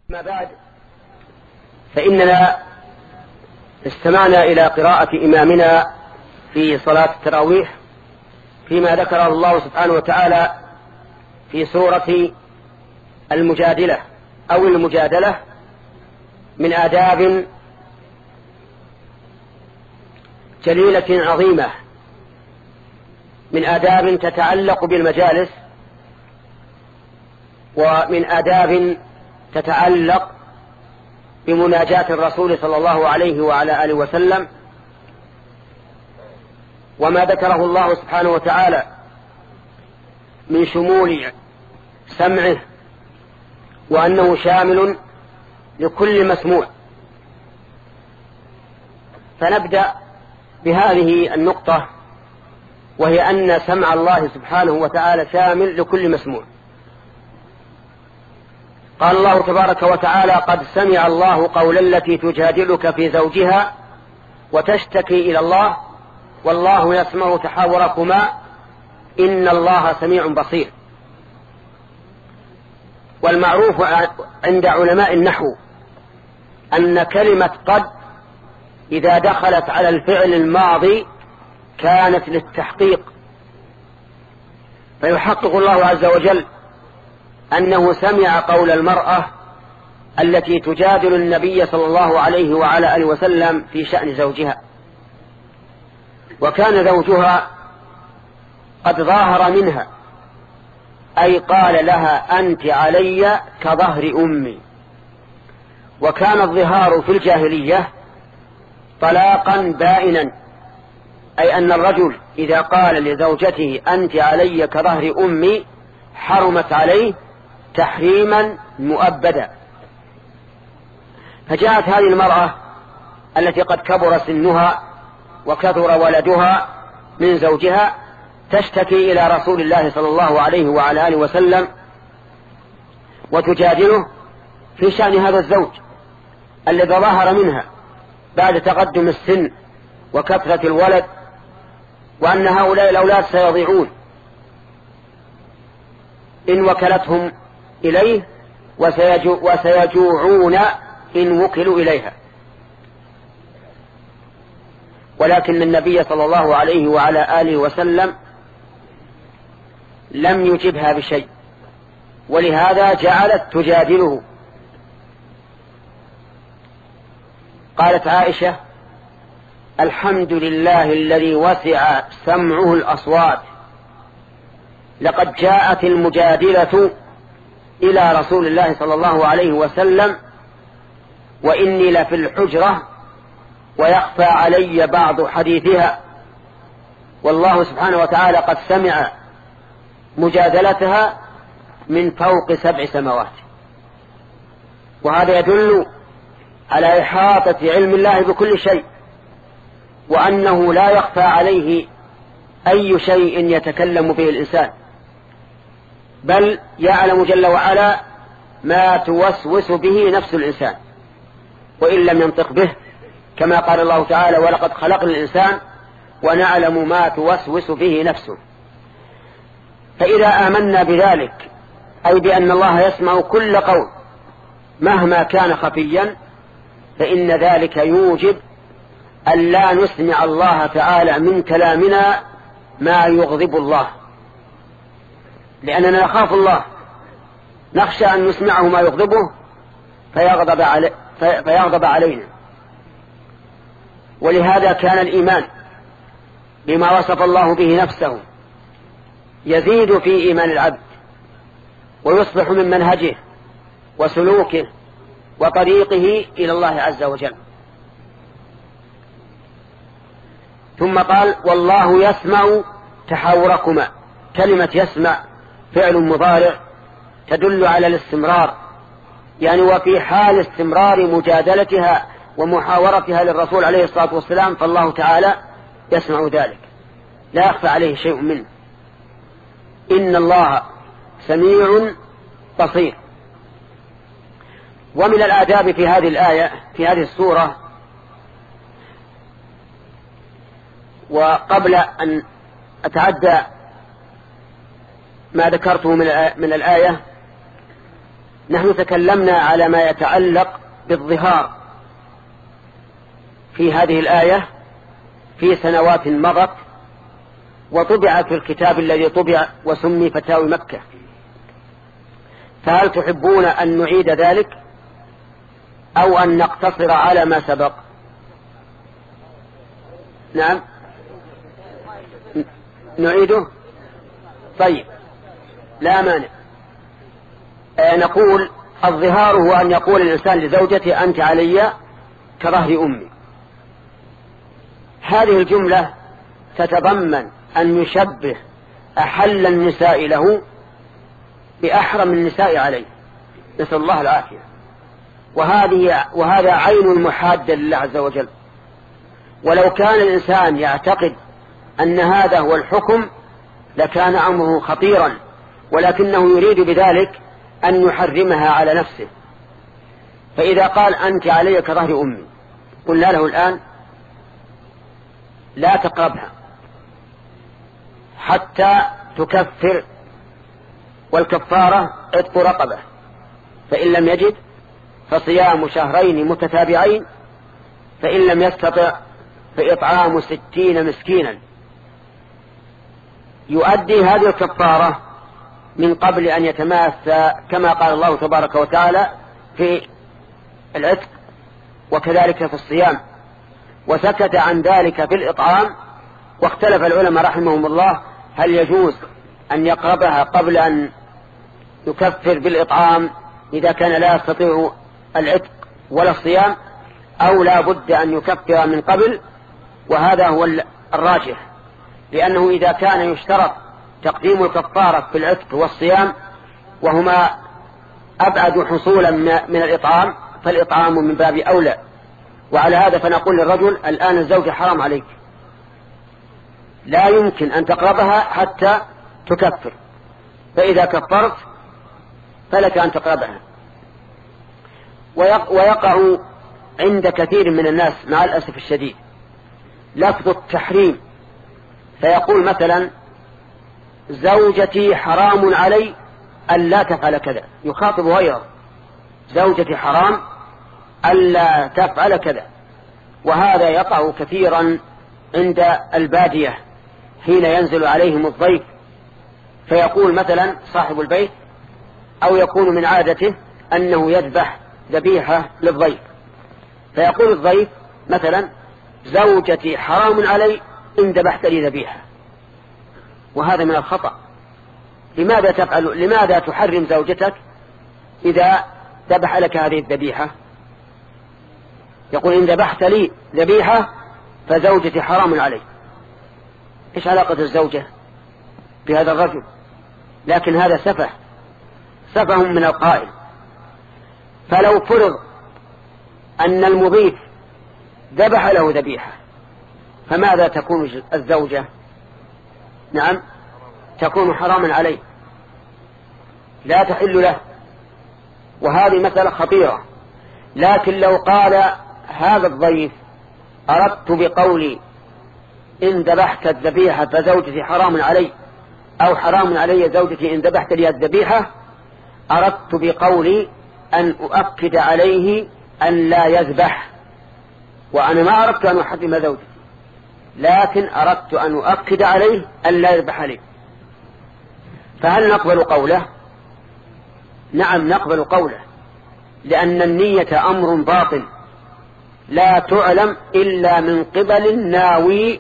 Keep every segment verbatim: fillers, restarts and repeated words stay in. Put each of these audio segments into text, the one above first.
ما بعد، فإننا استمعنا إلى قراءة إمامنا في صلاة التراويح فيما ذكره الله سبحانه وتعالى في سورة المجادلة أو المجادلة من آداب جليلة عظيمة، من آداب تتعلق بالمجالس، ومن آداب تتعلق بمناجاة الرسول صلى الله عليه وعلى آله وسلم، وما ذكره الله سبحانه وتعالى من شمول سمعه وأنه شامل لكل مسموع. فنبدأ بهذه النقطة، وهي أن سمع الله سبحانه وتعالى شامل لكل مسموع. قال الله تبارك وتعالى: قد سمع الله قول التي تجادلك في زوجها وتشتكي إلى الله والله يسمع تحاوركما إن الله سميع بصير. والمعروف عند علماء النحو أن كلمة قد إذا دخلت على الفعل الماضي كانت للتحقيق، فيحقق الله عز وجل أنه سمع قول المرأة التي تجادل النبي صلى الله عليه وعلى آله وسلم في شأن زوجها، وكان زوجها قد ظاهر منها، أي قال لها: أنت علي كظهر أمي. وكان الظهار في الجاهلية طلاقا بائنا، أي أن الرجل إذا قال لزوجته أنت علي كظهر أمي حرمت عليه تحريما مؤبدا. فجاءت هذه المرأة التي قد كبر سنها وكثر ولدها من زوجها تشتكي إلى رسول الله صلى الله عليه وعلى آله وسلم وتجادله في شأن هذا الزوج الذي ظهر منها بعد تقدم السن وكثرة الولد، وأن هؤلاء الأولاد سيضيعون إن وكلتهم إليه وسيجوعون إن وكلوا إليها. ولكن النبي صلى الله عليه وعلى آله وسلم لم يجبها بشيء، ولهذا جعلت تجادله. قالت عائشة: الحمد لله الذي وسع سمعه الأصوات، لقد جاءت المجادلة إلى رسول الله صلى الله عليه وسلم وإني لفي الحجرة ويخفى علي بعض حديثها، والله سبحانه وتعالى قد سمع مجادلتها من فوق سبع سماوات. وهذا يدل على إحاطة علم الله بكل شيء، وأنه لا يخفى عليه أي شيء يتكلم به الإنسان، بل يعلم جل وعلا ما توسوس به نفس الإنسان وإن لم ينطق به، كما قال الله تعالى: ولقد خلقنا الإنسان ونعلم ما توسوس به نفسه. فإذا آمنا بذلك، أي بأن الله يسمع كل قول مهما كان خفيا، فإن ذلك يوجب أن لا نسمع الله تعالى من كلامنا ما يغضب الله، لأننا نخاف الله، نخشى أن نسمعه ما يغضبه فيغضب, علي فيغضب علينا. ولهذا كان الإيمان بما وصف الله به نفسه يزيد في إيمان العبد ويصبح من منهجه وسلوكه وطريقه إلى الله عز وجل. ثم قال: والله يسمع تحاوركما. كلمة يسمع فعل مضارع تدل على الاستمرار، يعني وفي حال استمرار مجادلتها ومحاورتها للرسول عليه الصلاة والسلام فالله تعالى يسمع ذلك، لا يخفى عليه شيء منه. إن الله سميع بصير. ومن الآداب في هذه الآية في هذه السورة، وقبل أن أتعدى ما ذكرته من الآية، نحن تكلمنا على ما يتعلق بالظهار في هذه الآية في سنوات مضت، وطبع في الكتاب الذي طبع وسمي فتاوي مكة. فهل تحبون أن نعيد ذلك أو أن نقتصر على ما سبق؟ نعم نعيده. طيب لا مانع. آه نقول الظهار هو أن يقول الإنسان لزوجته أنت علي كظهر أمي. هذه الجملة تتضمن أن يشبه أحل النساء له بأحرم النساء عليه، نسأل الله العافية. وهذه وهذا عين المحادة لله عز وجل. ولو كان الإنسان يعتقد أن هذا هو الحكم لكان أمره خطيرا، ولكنه يريد بذلك أن يحرمها على نفسه. فإذا قال أنت علي كظهر أمي، قلنا له الآن لا تقربها حتى تكفر، والكفارة عتق رقبة، فإن لم يجد فصيام شهرين متتابعين، فإن لم يستطع فإطعام ستين مسكينا. يؤدي هذه الكفارة من قبل أن يتماسى كما قال الله تبارك وتعالى في العتق، وكذلك في الصيام. وسكت عن ذلك في الإطعام، واختلف العلماء رحمهم الله هل يجوز أن يقربها قبل أن يكفر بالإطعام إذا كان لا يستطيع العتق ولا الصيام، أو لا بد أن يكفر من قبل. وهذا هو الراجح، لأنه إذا كان يشترط تقديم الكفارة في العتق والصيام وهما أبعد حصولا من الإطعام، فالإطعام من باب أولى. وعلى هذا فنقول للرجل الآن الزوجة حرام عليك، لا يمكن أن تقربها حتى تكفر، فإذا كفرت فلك أن تقربها. ويقع عند كثير من الناس مع الأسف الشديد لفظ التحريم، فيقول مثلا زوجتي حرام علي ألا تفعل كذا، يخاطب غيره زوجتي حرام ألا تفعل كذا. وهذا يقع كثيرا عند البادية حين ينزل عليهم الضيف، فيقول مثلا صاحب البيت أو يكون من عادته أنه يذبح ذبيحة للضيف، فيقول الضيف مثلا زوجتي حرام علي إن ذبحت لي ذبيحة. وهذا من الخطأ. لماذا تفعل لماذا تحرم زوجتك إذا ذبح لك هذه الذبيحة؟ يقول إن ذبحت لي ذبيحة فزوجتي حرام علي. إيش علاقة الزوجة بهذا الرجل؟ لكن هذا سفه سفه من القائل. فلو فرض أن المضيف ذبح له ذبيحة، فماذا تكون الزوجة؟ نعم تكون حراما عليه، لا تحل له. وهذه مسألة خطيرة. لكن لو قال هذا الضيف أردت بقولي إن ذبحت الذبيحة فزوجتي حرام علي، أو حرام علي زوجتي إن ذبحت لي الذبيحة، أردت بقولي أن أؤكد عليه أن لا يذبح، وأنا ما أردت أن أحرم زوجتي، لكن أردت أن أؤكد عليه أن لا يذبح لي. فهل نقبل قوله؟ نعم نقبل قوله، لأن النية أمر باطن لا تعلم إلا من قبل الناوي.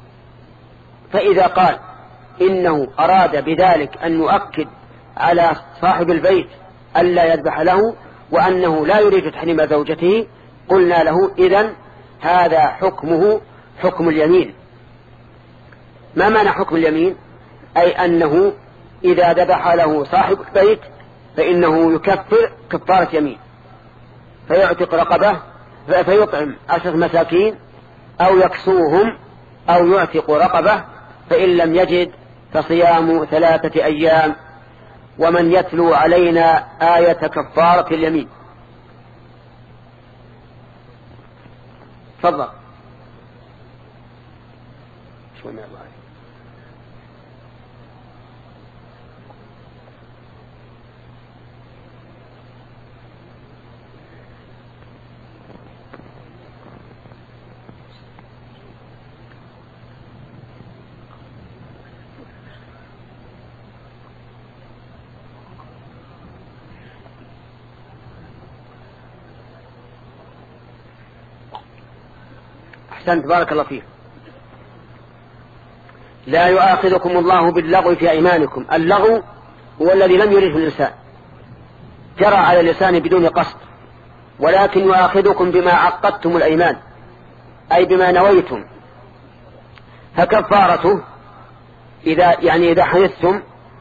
فإذا قال إنه أراد بذلك أن يؤكد على صاحب البيت ألا يذبح له وأنه لا يريد تحريم زوجته، قلنا له إذن هذا حكمه حكم اليمين. ما معنى حكم اليمين؟ أي أنه إذا ذبح له صاحب البيت فإنه يكفر كفارة يمين، فيعتق رقبة فيطعم عشرة مساكين أو يكسوهم أو يعتق رقبة، فإن لم يجد فصيام ثلاثة أيام. ومن يتلو علينا آية كفارة اليمين؟ تفضل. أحسنت بارك الله فيك. لا يؤاخذكم الله باللغو في أيمانكم. اللغو هو الذي لم يرده الإنسان، جرى على اللسان بدون قصد، ولكن يؤاخذكم بما عقدتم الأيمان، أي بما نويتم. فكفارته إذا يعني إذا حنثتم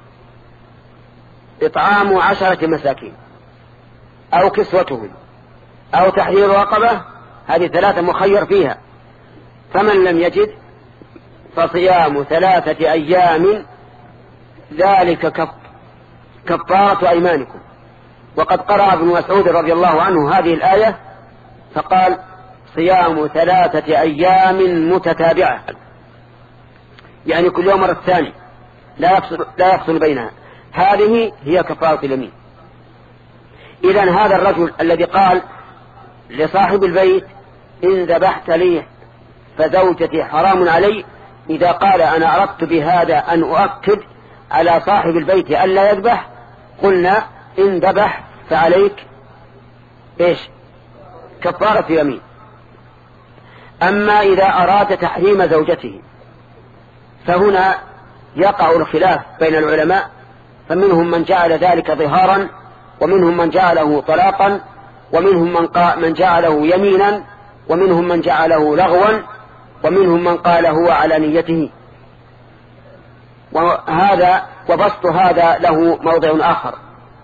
إطعام عشرة مساكين أو كسوتهم أو تحرير رقبة، هذه ثلاثة مخير فيها. فمن لم يجد فصيام ثلاثة أيام ذلك كف كفارة أيمانكم. وقد قرأ ابن مسعود رضي الله عنه هذه الآية فقال صيام ثلاثة أيام متتابعة، يعني كل يوم مرة الثاني لا يفصل, لا يفصل بينها. هذه هي كفارة اليمين. إذن هذا الرجل الذي قال لصاحب البيت إن ذبحت لي فزوجتي حرام علي، إذا قال أنا أردت بهذا أن أؤكد على صاحب البيت ألا يذبح، قلنا إن ذبح فعليك إيش؟ كفارة يمين. أما إذا أراد تحريم زوجته فهنا يقع الخلاف بين العلماء، فمنهم من جعل ذلك ظهارا، ومنهم من جعله طلاقا، ومنهم من, من جعله يمينا، ومنهم من جعله لغوا، ومنهم من قال هو على نيته. وهذا وبسط هذا له موضع آخر.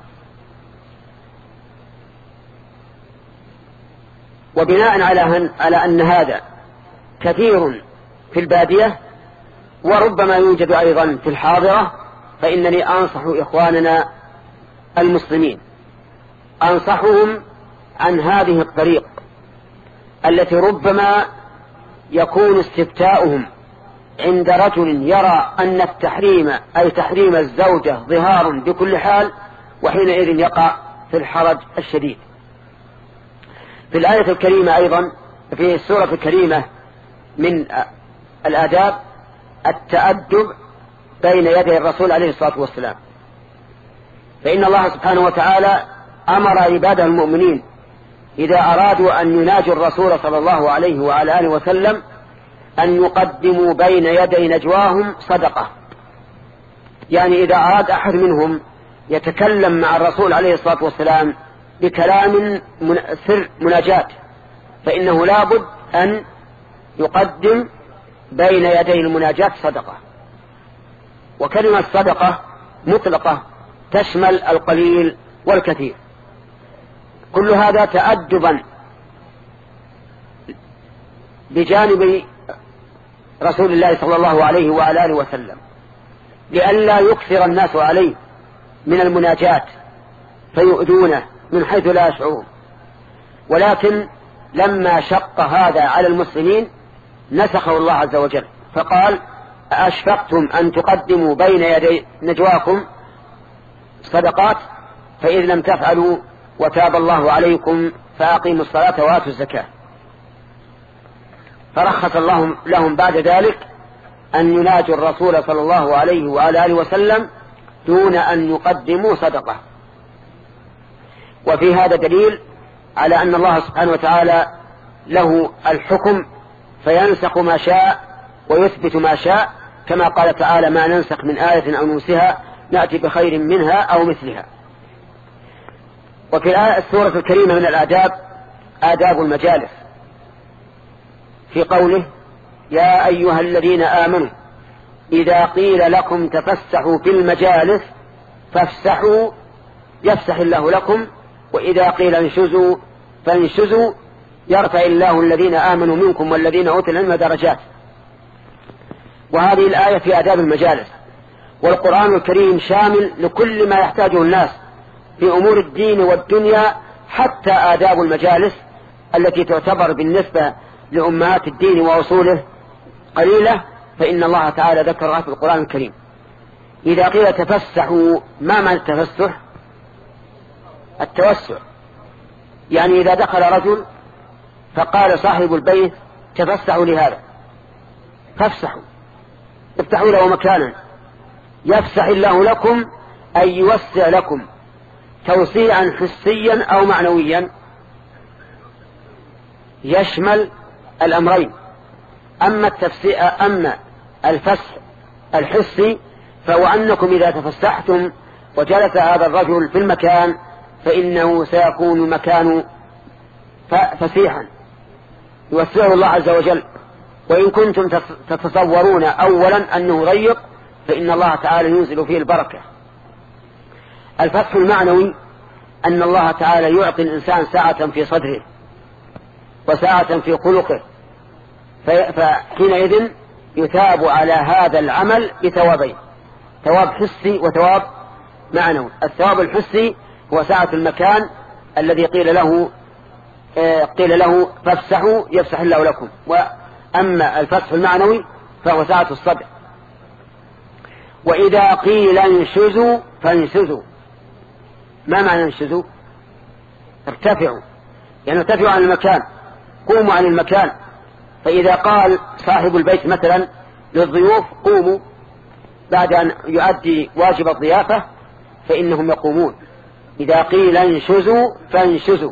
وبناء على على أن هذا كثير في البادية وربما يوجد أيضا في الحاضرة، فإنني أنصح إخواننا المسلمين، أنصحهم عن هذه الطريق التي ربما يكون استفتاؤهم عند رجل يرى أن التحريم أي تحريم الزوجة ظهار بكل حال، وحينئذ يقع في الحرج الشديد. في الآية الكريمة أيضا في السورة الكريمة من الآداب التأدب بين يدي الرسول عليه الصلاة والسلام، فإن الله سبحانه وتعالى أمر عباده المؤمنين إذا أرادوا أن يناجوا الرسول صلى الله عليه وعلى آله وسلم أن يقدموا بين يدي نجواهم صدقة. يعني إذا أراد أحد منهم يتكلم مع الرسول عليه الصلاة والسلام بكلام سر مناجاة، فإنه لابد أن يقدم بين يدي المناجاة صدقة. وكلمة صدقة مطلقة تشمل القليل والكثير. كل هذا تأدبا بجانب رسول الله صلى الله عليه وعلى آله وسلم، لئلا يكثر الناس عليه من المناجاة فيؤذونه من حيث لا يشعرون. ولكن لما شق هذا على المسلمين نسخه الله عز وجل فقال أشفقتم أن تقدموا بين يدي نجواكم صدقات فإذ لم تفعلوا وتاب الله عليكم فأقيموا الصلاة وآتوا الزكاة. فرخص الله لهم بعد ذلك أن يناجوا الرسول صلى الله عليه وعلى آله وسلم دون أن يقدموا صدقة. وفي هذا دليل على أن الله سبحانه وتعالى له الحكم فينسخ ما شاء ويثبت ما شاء، كما قال تعالى ما ننسخ من آية أو ننسها نأتي بخير منها أو مثلها. وفي السورة الكريمة من الآداب آداب المجالس، في قوله يا أيها الذين آمنوا إذا قيل لكم تفسحوا في المجالس فافسحوا يفسح الله لكم، وإذا قيل انشزوا فانشزوا يرفع الله الذين آمنوا منكم والذين أوتوا العلم درجات. وهذه الآية في آداب المجالس. والقرآن الكريم شامل لكل ما يحتاجه الناس في أمور الدين والدنيا، حتى آداب المجالس التي تعتبر بالنسبة لأمهات الدين وأصوله قليلة، فإن الله تعالى ذكرها في القرآن الكريم. إذا قيل تفسحوا، ما معنى التفسح؟ التوسع، يعني إذا دخل رجل فقال صاحب البيت تفسحوا لهذا فافسحوا، افتحوا له مكانا يفسح الله لكم أي يوسع لكم توسيعا حسيا أو معنويا، يشمل الأمرين. أما التفسير أما الفسح الحسي فهو أنكم إذا تفسحتم وجلس هذا الرجل في المكان فإنه سيكون المكان فسيحا يوسعه الله عز وجل. وإن كنتم تتصورون أولا أنه ضيق فإن الله تعالى ينزل فيه البركة. الفتح المعنوي أن الله تعالى يعطي الإنسان ساعة في صدره وساعة في خلقه، فحينئذ يثاب على هذا العمل بثوابين، ثواب حسي وثواب معنوي. الثواب الحسي هو ساعة المكان الذي قيل له قيل له فافسحوا يفسح الله لكم. وأما الفسح المعنوي فهو ساعة الصدر. وإذا قيل انشزوا فانشزوا. ما معنى انشزوا؟ ارتفعوا، يعني ارتفعوا عن المكان، قوموا عن المكان. فإذا قال صاحب البيت مثلا للضيوف قوموا بعد أن يؤدي واجب الضيافة فإنهم يقومون. إذا قيل انشزوا فانشزوا.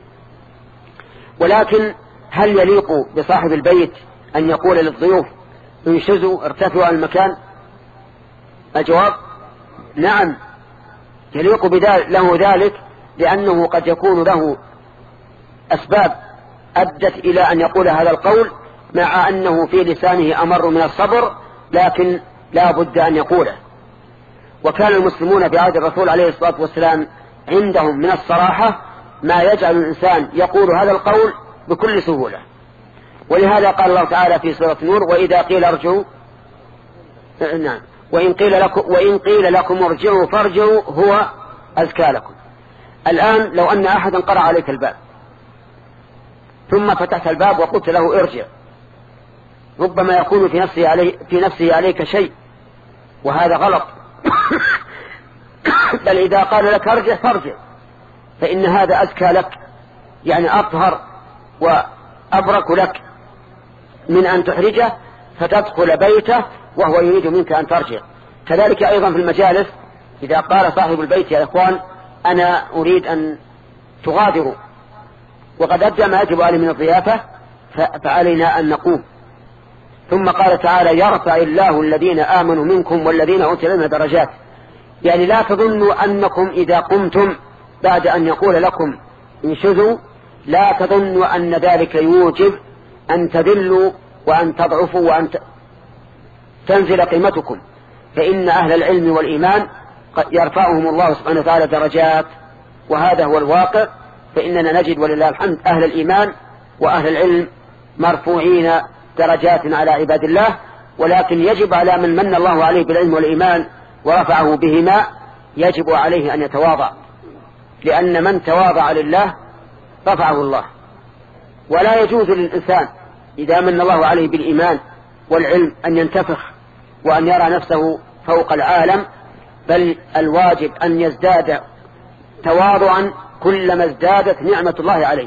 ولكن هل يليق بصاحب البيت أن يقول للضيوف انشزوا ارتفعوا عن المكان؟ الجواب نعم، يليق له ذلك، لأنه قد يكون له أسباب أدت إلى أن يقول هذا القول، مع أنه في لسانه أمر من الصبر، لكن لا بد أن يقوله. وكان المسلمون في عهد الرسول عليه الصلاة والسلام عندهم من الصراحة ما يجعل الإنسان يقول هذا القول بكل سهولة. ولهذا قال الله تعالى في سورة النور وإذا قيل ارجعوا نعم وإن قيل لكم, وإن قيل لكم ارجعوا فارجعوا هو أزكى لكم. الآن لو أن أحدا قرأ عليك الباب ثم فتحت الباب وقلت له ارجع، ربما يكون في نفسه, علي في نفسه عليك شيء، وهذا غلط. بل إذا قال لك ارجع فارجع، فإن هذا أزكى لك، يعني أطهر وأبرك لك من أن تحرجه فتدخل بيته وهو يريد منك أن ترجع. كذلك أيضا في المجالس إذا قال صاحب البيت يا إخوان أنا أريد أن تغادروا وقد أدى ما يجب عليه من الضيافة فعلينا أن نقوم. ثم قال تعالى يرفع الله الذين آمنوا منكم والذين أوتوا العلم درجات. يعني لا تظنوا أنكم إذا قمتم بعد أن يقول لكم انشزوا لا تظنوا أن ذلك يوجب أن تذلوا وأن تضعفوا وأن تنزل قيمتكم، فإن أهل العلم والإيمان يرفعهم الله سبحانه وتعالى درجات، وهذا هو الواقع. فإننا نجد ولله الحمد أهل الإيمان وأهل العلم مرفوعين درجات على عباد الله، ولكن يجب على من من الله عليه بالعلم والإيمان ورفعه بهما يجب عليه أن يتواضع، لأن من تواضع لله رفعه الله. ولا يجوز للإنسان إذا من الله عليه بالإيمان والعلم أن ينتفخ وأن يرى نفسه فوق العالم، بل الواجب أن يزداد تواضعا كلما ازدادت نعمة الله عليه.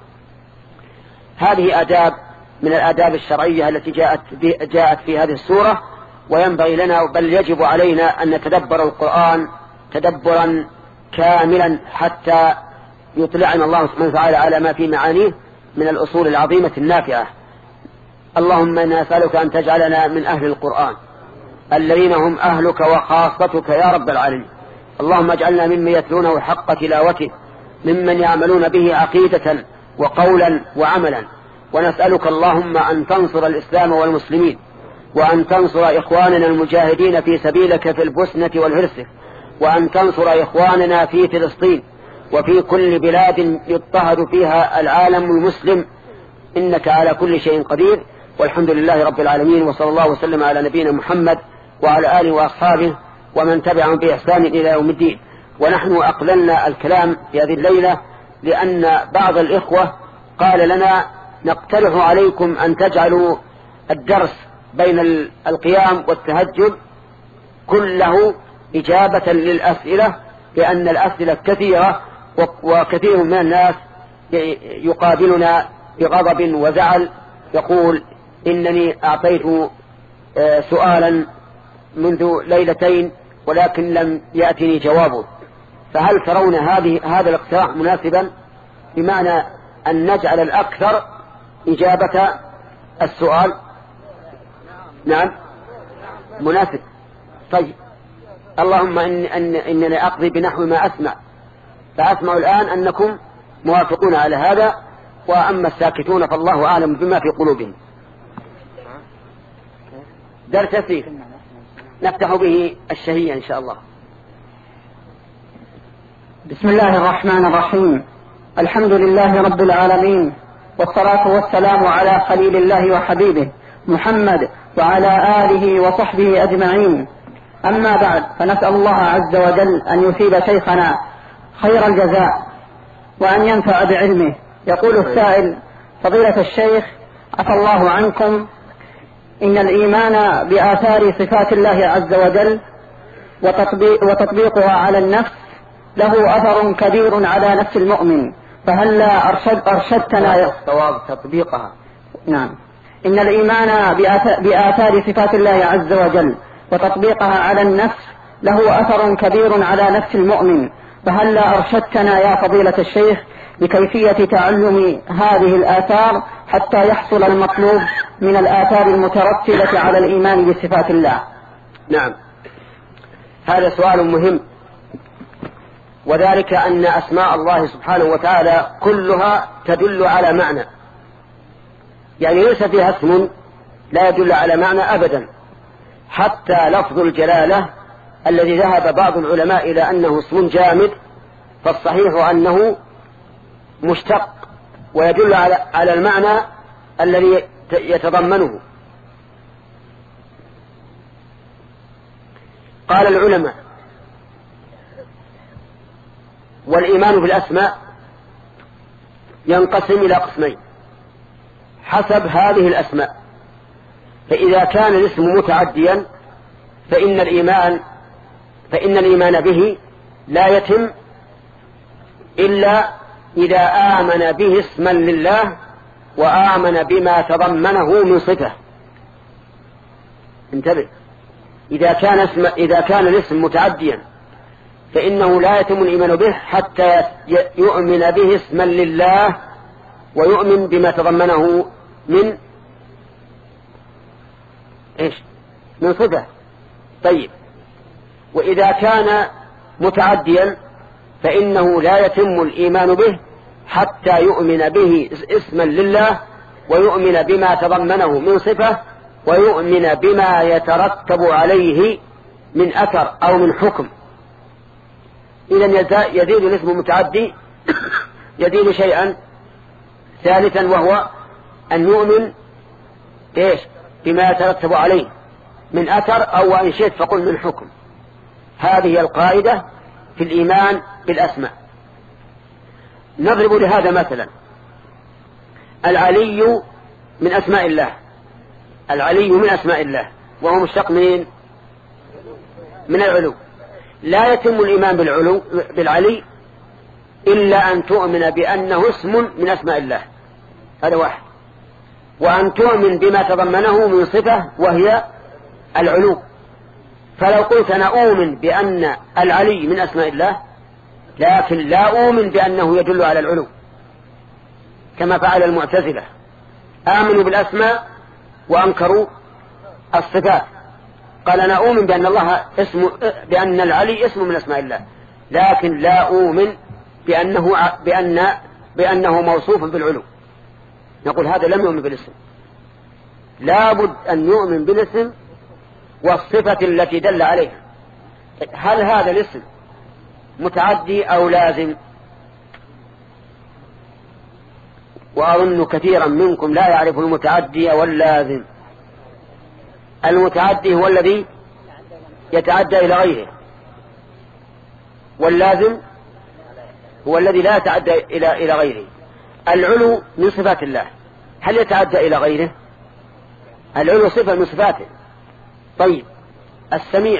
هذه آداب من الآداب الشرعية التي جاءت, جاءت في هذه السورة، وينبغي لنا بل يجب علينا أن نتدبر القرآن تدبرا كاملا حتى يطلعنا الله سبحانه وتعالى على ما في معانيه من الأصول العظيمة النافعة. اللهم إنا نسألك أن تجعلنا من أهل القرآن الذين هم أهلك وخاصتك يا رب العالمين. اللهم اجعلنا ممن يتلونه حق تلاوته، ممن يعملون به عقيدة وقولا وعملا. ونسألك اللهم أن تنصر الإسلام والمسلمين، وأن تنصر إخواننا المجاهدين في سبيلك في البوسنة والهرسك، وأن تنصر إخواننا في فلسطين وفي كل بلاد يضطهد فيها العالم المسلم، إنك على كل شيء قدير. والحمد لله رب العالمين، وصلى الله وسلم على نبينا محمد وعلى آله وأصحابه ومن تبعهم بإحسان إلى يوم الدين. ونحن أقللنا الكلام في هذه الليلة لأن بعض الإخوة قال لنا نقترح عليكم أن تجعلوا الدرس بين القيام والتهجد كله إجابة للأسئلة، لأن الأسئلة كثيرة وكثير من الناس يقابلنا بغضب وزعل يقول إنني أعطيت سؤالا منذ ليلتين ولكن لم يأتني جوابه. فهل ترون هذه هذا الاقتراح مناسبا، بمعنى أن نجعل الأكثر إجابة السؤال؟ نعم مناسب. طيب اللهم إن إن إنني أقضي بنحو ما أسمع، فأسمع الآن أنكم موافقون على هذا، وأما الساكتون فالله أعلم بما في قلوبهم. درس يسير نفتح به الشهية إن شاء الله. بسم الله الرحمن الرحيم. الحمد لله رب العالمين، والصلاة والسلام على خليل الله وحبيبه محمد وعلى آله وصحبه أجمعين. أما بعد، فنسأل الله عز وجل أن يثيب شيخنا خير الجزاء وأن ينفع بعلمه. يقول السائل: فضيلة الشيخ عفى الله عنكم، إن الإيمان بآثار صفات الله عز وجل وتطبيق وتطبيقها على النفس له أثر كبير على نفس المؤمن، فهل أرشد أرشدتنا صواب تطبيقها؟ نعم. إن الإيمان بآثار صفات الله عز وجل وتطبيقها على النفس له أثر كبير على نفس المؤمن، فهل أرشدتنا يا فضيلة الشيخ بكيفية تعلم هذه الآثار حتى يحصل المطلوب من الآثار المترتبة على الإيمان بصفات الله؟ نعم، هذا سؤال مهم، وذلك أن أسماء الله سبحانه وتعالى كلها تدل على معنى، يعني ليس فيها اسم لا يدل على معنى أبدا، حتى لفظ الجلالة الذي ذهب بعض العلماء إلى أنه اسم جامد، فالصحيح أنه مشتق ويدل على على المعنى الذي يتضمنه. قال العلماء: والإيمان بالأسماء ينقسم إلى قسمين حسب هذه الأسماء، فإذا كان الاسم متعديا فإن الإيمان فإن الإيمان به لا يتم إلا إذا آمن به اسما لله وآمن بما تضمنه من صفة. انتبه، إذا كان اسم إذا كان الاسم متعديا فإنه لا يتم الإيمان به حتى يؤمن به اسما لله ويؤمن بما تضمنه من إيش؟ من صفة. طيب، وإذا كان متعديا فإنه لا يتم الإيمان به حتى يؤمن به اسما لله ويؤمن بما تضمنه من صفة ويؤمن بما يترتب عليه من أثر أو من حكم. إذن يزيد الاسم المتعدي يزيد شيئا ثالثا، وهو أن يؤمن إيش؟ بما يترتب عليه من أثر، أو إن شئت فقل من حكم. هذه القاعدة في الإيمان بالأسماء. نضرب لهذا مثلا: العلي من أسماء الله، العلي من أسماء الله وهو مشتق من من العلو. لا يتم الإيمان بالعلو بالعلي إلا أن تؤمن بأنه اسم من أسماء الله، هذا واحد، وأن تؤمن بما تضمنه من صفة وهي العلو. فلو قلت أنا أؤمن بأن العلي من أسماء الله، لكن لا أؤمن بأنه يدل على العلو كما فعل المعتزلة، آمنوا بالأسماء وأنكروا الصفات. قال أنا أؤمن بأن الله اسم بأن العلي اسم من أسماء الله، لكن لا أؤمن بأنه بأن بأنه موصوف بالعلو. نقول هذا لم يؤمن بالاسم، لا بد أن يؤمن بالاسم والصفة التي دل عليها. هل هذا الاسم متعدي أو لازم؟ وأظن كثيرا منكم لا يعرف المتعدي واللازم. المتعدي هو الذي يتعدى إلى غيره، واللازم هو الذي لا يتعدى إلى إلى غيره. العلو من صفات الله، هل يتعدى إلى غيره؟ العلو صفة من صفاته. طيب، السميع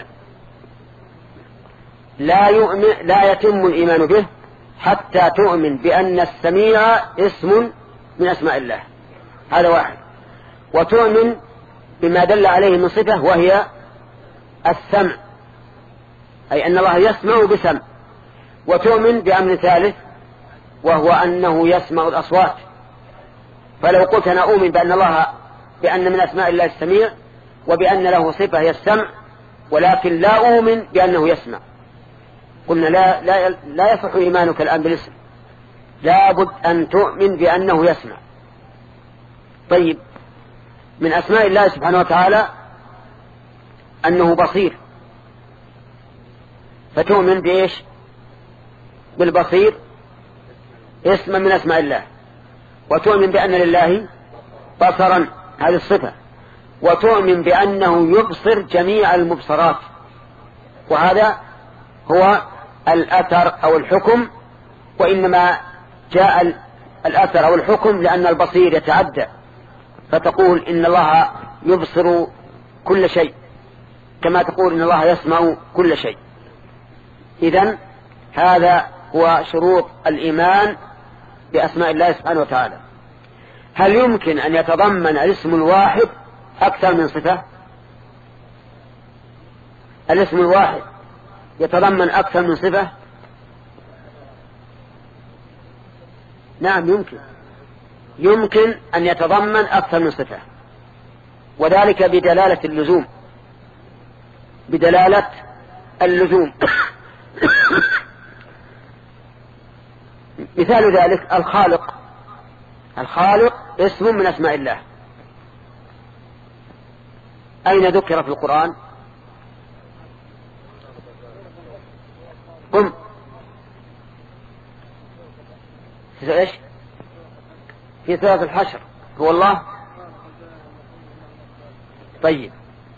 لا يؤمن لا يتم الإيمان به حتى تؤمن بأن السميع اسم من أسماء الله، هذا واحد، وتؤمن بما دل عليه من صفة وهي السمع، أي أن الله يسمع بسمع، وتؤمن بأمر ثالث وهو أنه يسمع الأصوات. فلو قلت أنا أؤمن بأن الله بأن من أسماء الله السميع، وبأن له صفة هي السمع، ولكن لا أؤمن بأنه يسمع. قلنا لا, لا, لا يصح إيمانك الآن بالاسم، لا بد أن تؤمن بأنه يسمع. طيب، من أسماء الله سبحانه وتعالى أنه بصير، فتؤمن بإيش؟ بالبصير اسما من أسماء الله، وتؤمن بأن لله بصرا، هذه الصفة، وتؤمن بأنه يبصر جميع المبصرات، وهذا هو الأثر أو الحكم. وإنما جاء الأثر أو الحكم لأن البصير يتعدى، فتقول إن الله يبصر كل شيء كما تقول إن الله يسمع كل شيء. إذن هذا هو شروط الإيمان بأسماء الله سبحانه وتعالى. هل يمكن أن يتضمن الاسم الواحد أكثر من صفة؟ الاسم الواحد يتضمن أكثر من صفة؟ نعم يمكن، يمكن أن يتضمن أكثر من صفة، وذلك بدلالة اللزوم، بدلالة اللزوم. مثال ذلك الخالق. الخالق اسم من أسماء الله، أين ذكر في القرآن؟ قم في إيش؟ في سورة الحشر هو الله. طيب،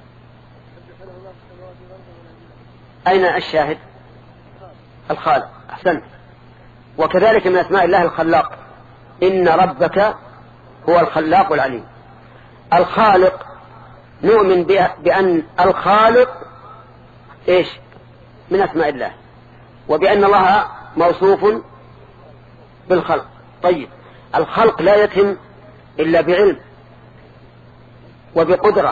أين الشاهد؟ الخالق. أحسنت. وكذلك من أسماء الله الخلاق، إن ربك هو الخلاق العليم. الخالق نؤمن بأن الخالق إيش؟ من أسماء الله، وبأن الله موصوف بالخلق. طيب، الخلق لا يتم إلا بعلم وبقدرة،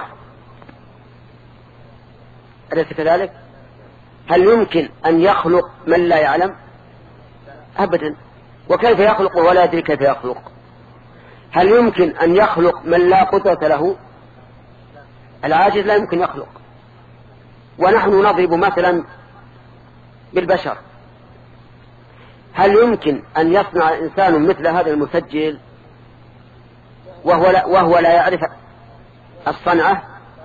أليس كذلك؟ هل يمكن أن يخلق من لا يعلم؟ أبدا. وكيف يخلق ولا يدري كيف يخلق؟ هل يمكن أن يخلق من لا قدرة له؟ العاجز لا يمكن يخلق. ونحن نضرب مثلا بالبشر، هل يمكن أن يصنع إنسان مثل هذا المسجل وهو لا, وهو لا يعرف الصنعة؟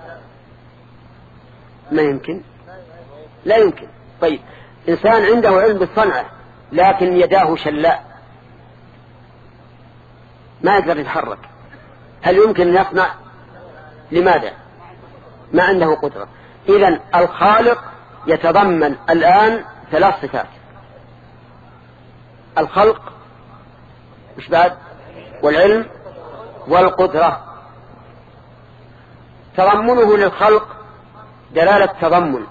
ما يمكن، لا يمكن. طيب، إنسان عنده علم بالصنعة لكن يداه شلاء ما يقدر يتحرك، هل يمكن أن يصنع؟ لماذا؟ ما عنده قدرة. إذن الخالق يتضمن الآن ثلاث صفات: الخلق مش بعد، والعلم، والقدرة. تضمنه للخلق دلالة تضمن،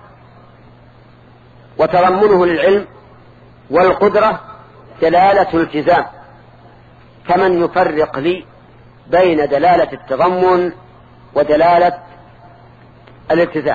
وتضمنه للعلم والقدرة دلالة التزام. فمن يفرق لي بين دلالة التضمن ودلالة الالتزام؟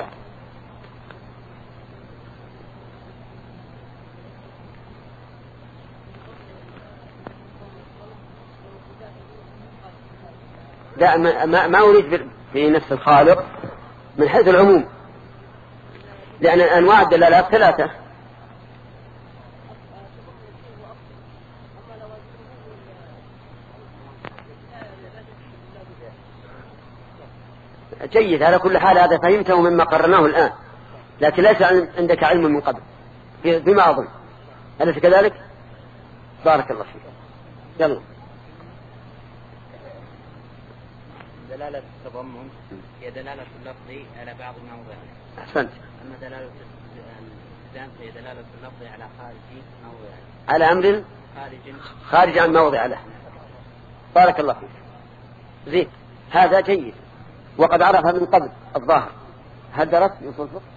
لا، ما, ما أريد في نفس الخالق من حيث العموم، لأن أنواع الدلالات ثلاثة. جيد، على كل حال هذا فهمته مما قررناه الآن، لكن ليس عندك علم من قبل بما أظن، أليس كذلك؟ بارك الله فيك. يلا. دلالة التضمن هي دلالة اللفظ على بعض المواضع. أحسنت. أما دلالة الالتزام هي دلالة اللفظ على خارج موضع، على أمر خارج خارج عن موضع له. بارك الله فيك. زين، هذا جيد، وقد عرفها من قبل الظاهر. هل درست يوصل فقه؟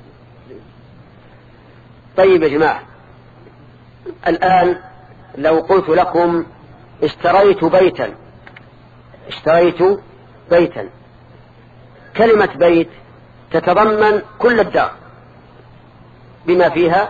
طيب يا جماعة، الآن لو قلت لكم اشتريت بيتا، اشتريت بيتا، كلمة بيت تتضمن كل الدار بما فيها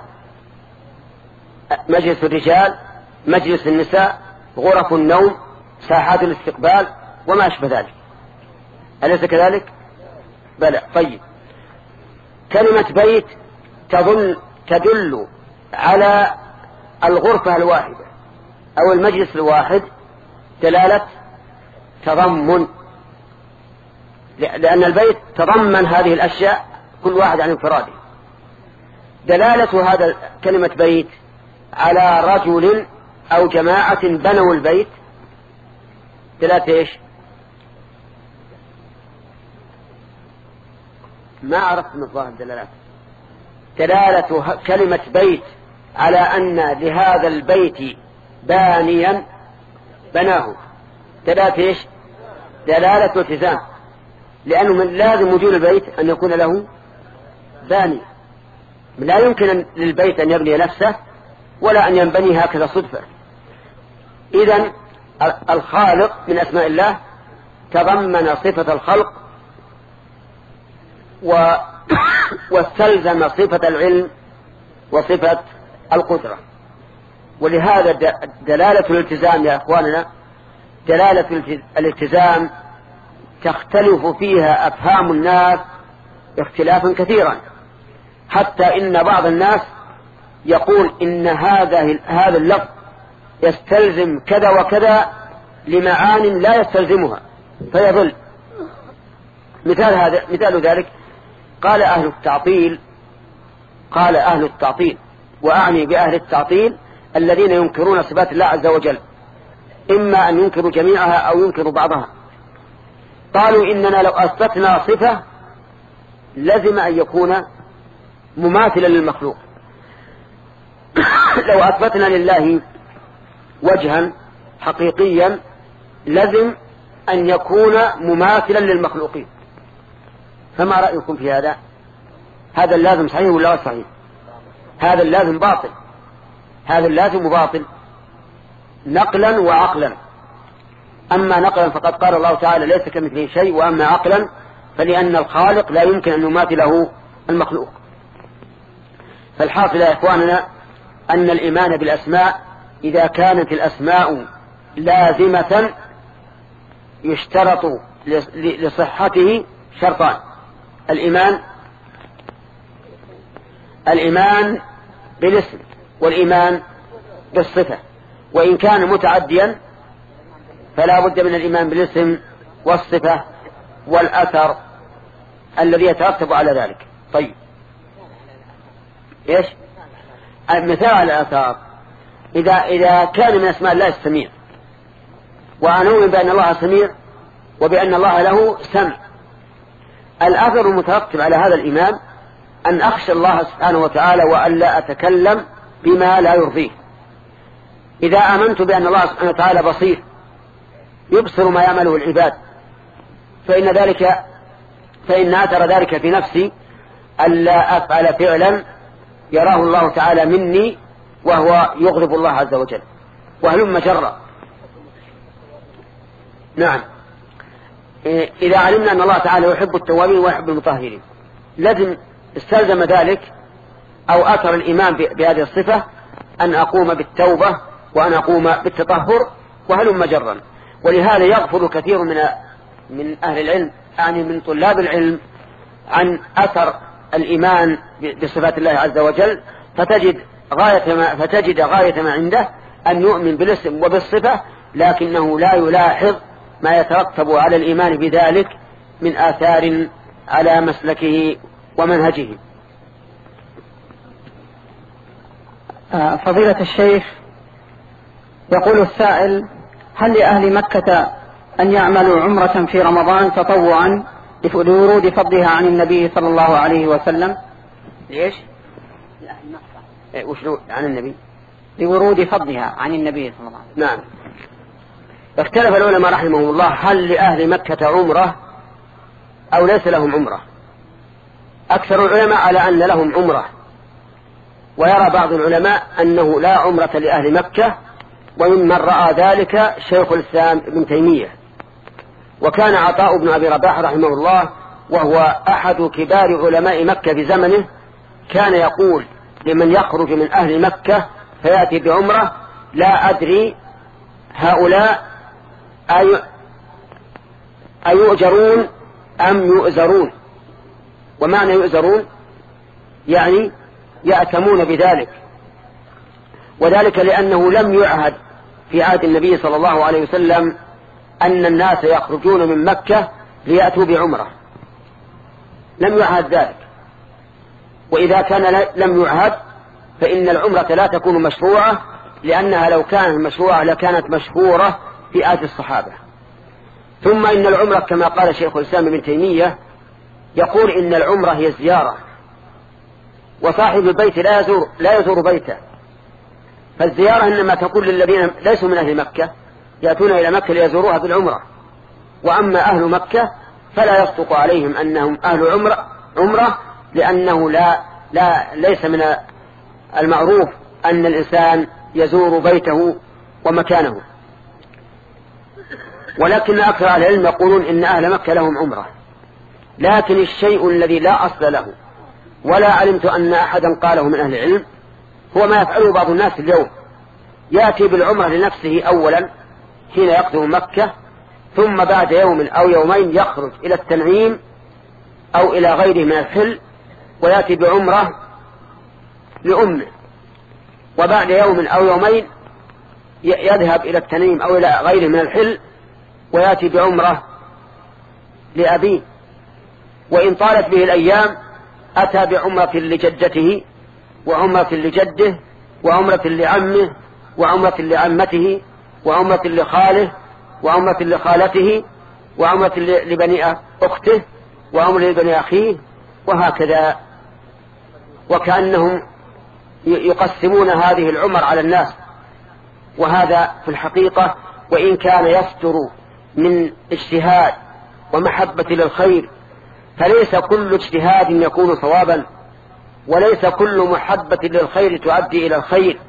مجلس الرجال، مجلس النساء، غرف النوم، ساحات الاستقبال، وما أشبه ذلك، أليس كذلك؟ بلى. طيب، كلمة بيت تدل, تدل على الغرفة الواحدة أو المجلس الواحد دلالة تضمن، لأن البيت تضمن هذه الأشياء كل واحد عن انفراده. دلالة هذا كلمة بيت على رجل أو جماعة بنوا البيت دلالة إيش؟ ما عرفت من الظاهر دلالات. دلالة كلمة بيت على أن لهذا البيت بانيا بناه دلالة إيش؟ دلالة التزام، لأنه من لازم وجود البيت أن يكون له باني. لا يمكن للبيت أن يبني نفسه ولا أن ينبني هكذا صدفة. إذن الخالق من أسماء الله تضمن صفة الخلق و... واستلزم صفة العلم وصفة القدرة. ولهذا دلالة الالتزام يا أخواننا، دلالة الالتزام تختلف فيها أفهام الناس اختلافا كثيرا، حتى إن بعض الناس يقول إن هذا هذا اللفظ يستلزم كذا وكذا لمعان لا يستلزمها فيضل. مثال هذا مثال ذلك قال أهل التعطيل قال أهل التعطيل وأعني بأهل التعطيل الذين ينكرون صفات الله عز وجل، إما أن ينكروا جميعها أو ينكروا بعضها. قالوا إننا لو أثبتنا صفة لازم أن يكون مماثلا للمخلوق. لو أثبتنا لله وجها حقيقيا لازم أن يكون مماثلا للمخلوقين. فما رأيكم في هذا؟ هذا اللازم صحيح ولا غير صحيح؟ هذا اللازم باطل، هذا اللازم باطل نقلا وعقلا. أما نقلا فقد قال الله تعالى ليس كمثله شيء، وأما عقلا فلأن الخالق لا يمكن أن يماثله المخلوق. فالحاصل يا إخواننا أن الإيمان بالأسماء إذا كانت الأسماء لازمة يشترط لصحته شرطان: الإيمان الإيمان بالاسم والإيمان بالصفة. وإن كان متعديا فلا بد من الإيمان بالاسم والصفة والأثر الذي يترتب على ذلك. طيب، إيش مثال الآثار؟ إذا إذا كان من أسماء الله السميع، وأنؤمن بأن الله سميع وبأن الله له سمع، الأثر المترتب على هذا الإيمان أن أخشى الله سبحانه وتعالى وأن لا أتكلم بما لا يرضيه. إذا آمنت بأن الله سبحانه وتعالى بصير يبصر ما يعمله العباد، فإن ذلك فإن أثر ذلك في نفسي ألا أفعل فعلا يراه الله تعالى مني وهو يغضب الله عز وجل، وهلم جرا. نعم، إذا علمنا أن الله تعالى يحب التوابين ويحب المطهرين لازم استلزم ذلك أو أثر الإيمان بهذه الصفة أن أقوم بالتوبة وأن أقوم بالتطهر وهلم جرا. ولهذا يغفل كثير من من أهل العلم، يعني من طلاب العلم، عن أثر الإيمان بصفات الله عز وجل، فتجد غاية ما فتجد غاية ما عنده أن يؤمن بالاسم وبالصفة، لكنه لا يلاحظ ما يترتب على الإيمان بذلك من آثار على مسلكه ومنهجه. فضيلة الشيخ، يقول السائل: هل لأهل مكة أن يعملوا عمرة في رمضان تطوعا لورود فضلها عن النبي صلى الله عليه وسلم؟ ليش؟ إيه وش عن النبي؟ لورود فضلها عن النبي صلى الله عليه وسلم. نعم. اختلف العلماء رحمهم الله هل لأهل مكة عمرة أو ليس لهم عمرة. أكثر العلماء على أن لهم عمرة، ويرى بعض العلماء أنه لا عمرة لأهل مكة، وممن رأى ذلك شيخ الإسلام ابن تيمية. وكان عطاء بن أبي رباح رحمه الله وهو أحد كبار علماء مكة في زمنه كان يقول لمن يخرج من أهل مكة فيأتي بعمرة: لا أدري هؤلاء أي أيؤجرون أم يؤزرون، ومعنى يؤزرون يعني يأتمون بذلك، وذلك لأنه لم يعهد في عهد النبي صلى الله عليه وسلم أن الناس يخرجون من مكة ليأتوا بعمرة، لم يعهد ذلك. وإذا كان لم يعهد فإن العمرة لا تكون مشروعة، لأنها لو كانت مشروعة لكانت مشهورة في عهد الصحابة. ثم إن العمرة كما قال شيخ الإسلام ابن تيمية يقول إن العمرة هي الزيارة، وصاحب البيت لا يزور, لا يزور بيته، فالزيارة إنما تكون للذين ليسوا من أهل مكة يأتون إلى مكة ليزوروها بالعمرة، وأما أهل مكة فلا يصدق عليهم أنهم أهل عمرة, عمرة لأنه لا, لا ليس من المعروف أن الإنسان يزور بيته ومكانه. ولكن أكثر أهل العلم يقولون إن أهل مكة لهم عمرة، لكن الشيء الذي لا أصل له ولا علمت أن أحدا قاله من أهل العلم هو ما يفعله بعض الناس اليوم، يأتي بالعمرة لنفسه أولا حين يقدم مكة، ثم بعد يوم أو يومين يخرج إلى التنعيم أو إلى غيره من الحل ويأتي بعمرة لأمه، وبعد يوم أو يومين يذهب إلى التنعيم أو إلى غيره من الحل ويأتي بعمرة لأبيه، وإن طالت به الأيام أتى بعمرة لجدته وعمرة لجده وعمرة لعمه وعمرة لعمته وعمرة لخاله وعمرة لخالته وعمرة لبني أخته وعمرة لبني أخيه، وهكذا، وكأنهم يقسمون هذه العمر على الناس. وهذا في الحقيقة وإن كان يصدر من اجتهاد ومحبة للخير فليس كل اجتهاد يكون صوابا، وليس كل محبة للخير تؤدي إلى الخير،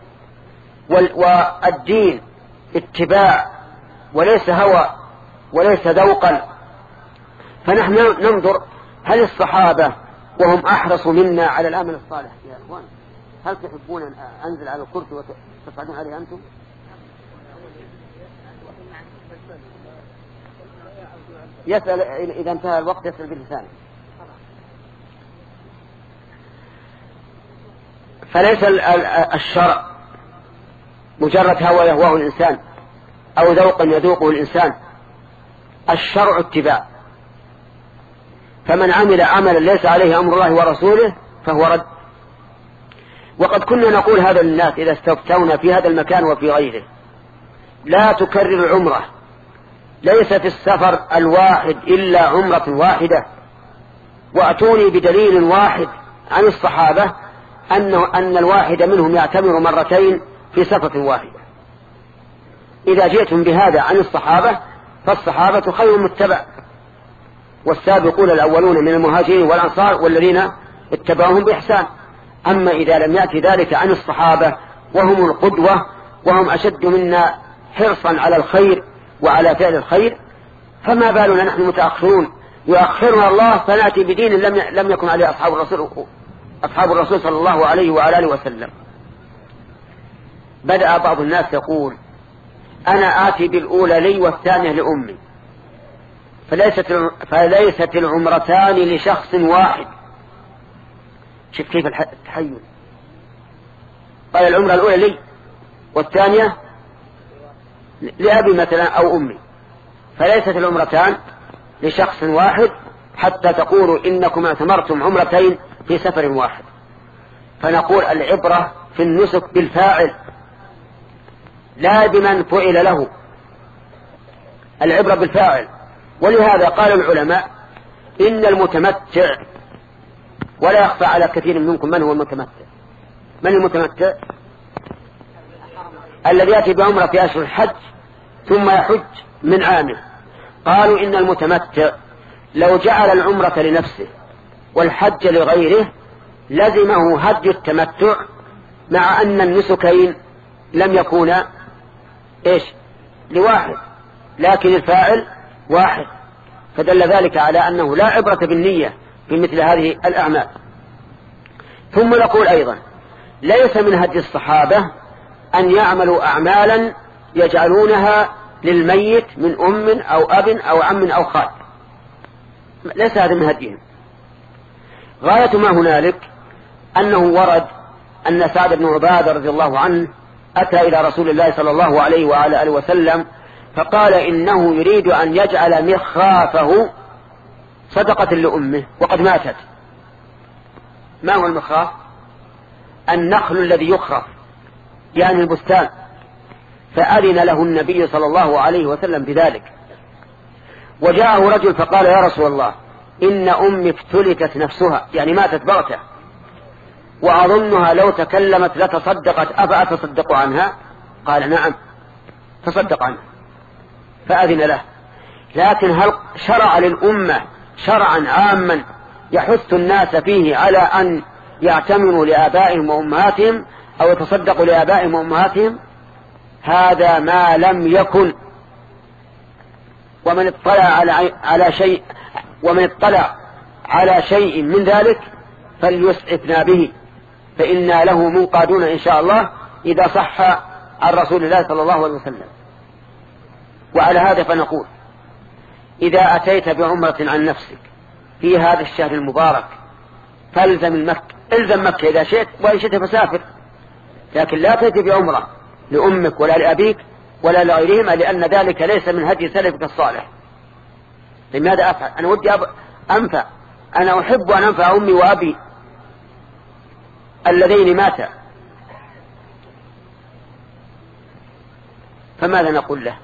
والدين اتباع وليس هوى وليس ذوقا. فنحن ننظر هل الصحابة وهم أحرص منا على العمل الصالح يا أخوان، هل تحبون أن أنزل على الكرسي وتصعدون عليه أنتم؟ يسأل إذا انتهى الوقت يسأل بلسانه. فليس الشرع مجرد هوى يهواه الإنسان أو ذوقا يذوقه الإنسان، الشرع اتباع، فمن عمل عملا ليس عليه أمر الله ورسوله فهو رد. وقد كنا نقول هذا للناس إذا استفتونا في هذا المكان وفي غيره: لا تكرر العمرة، ليس في السفر الواحد إلا عمرة واحدة، وأتوني بدليل واحد عن الصحابة أنه أن الواحد منهم يعتمر مرتين في سفرة واحدة. إذا جئتم بهذا عن الصحابة فالصحابة خير متبع، والسابقون الأولون من المهاجرين والأنصار والذين اتبعوهم بإحسان. أما إذا لم يأتي ذلك عن الصحابة وهم القدوة وهم أشد منا حرصا على الخير وعلى فعل الخير، فما بالنا نحن متأخرون يؤخرنا الله فنأتي بدين لم لم يكن عليه أصحاب الرسول أصحاب الرسول صلى الله عليه وعلى آله وسلم. بدأ بعض الناس يقول: أنا آتي بالأولى لي والثانية لأمي، فليست فليست العمرتان لشخص واحد. شوف كيف التحيل، قال العمرة الأولى لي والثانية لأبي مثلا أو أمي، فليست العمرتان لشخص واحد حتى تقولوا إنكم اعتمرتم عمرتين في سفر واحد. فنقول العبرة في النسك بالفاعل لا بمن فعل له، العبرة بالفاعل. ولهذا قال العلماء إن المتمتع، ولا يخفى على كثير منكم من هو المتمتع. من المتمتع؟ الذي يأتي بعمرة في أشهر الحج ثم يحج من عامه. قالوا إن المتمتع لو جعل العمرة لنفسه والحج لغيره لزمه هدي التمتع، مع أن النسكين لم يكونا إيش لواحد، لكن الفاعل واحد، فدل ذلك على أنه لا عبرة بالنية في مثل هذه الأعمال. ثم نقول أيضا ليس من هدي الصحابة أن يعملوا أعمالا يجعلونها للميت من أم أو أب أو عم أو خال، ليس هذا من هديهم. غاية ما هنالك أنه ورد أن سعد بن عبادة رضي الله عنه أتى إلى رسول الله صلى الله عليه وعلى آله وسلم فقال إنه يريد أن يجعل مخافه صدقة لأمه وقد ماتت. ما هو المخاف؟ النخل الذي يخرف يعني البستان. فأذن له النبي صلى الله عليه وسلم بذلك. وجاءه رجل فقال يا رسول الله إن أمي افتلتت نفسها يعني ماتت بغتة وأظنها لو تكلمت لتصدقت أفأتصدق عنها؟ قال نعم تصدق عنها. فأذن له. لكن هل شرع للأمة شرعا عاما يحث الناس فيه على أن يعتمروا لآبائهم وأمهاتهم أو يتصدقوا لآبائهم وأمهاتهم؟ هذا ما لم يكن. ومن اطلع على على شيء ومن اطلع على شيء من ذلك فليسعفنا به فإنا له منقادون إن شاء الله إذا صح عن رسول الله صلى الله عليه وسلم. وعلى هذا فنقول إذا أتيت بعمرة عن نفسك في هذا الشهر المبارك فالزم المكة الزم مكة إذا شئت وإن شئت فسافر، لكن لا تأتي بعمرة لأمك ولا لأبيك ولا لغيرهما لأن ذلك ليس من هدي سلفك الصالح. لماذا أفعل؟ أنا ودي أب... أنفع أنا أحب أن أنفع أمي وأبي اللذين ماتا. فماذا نقول له؟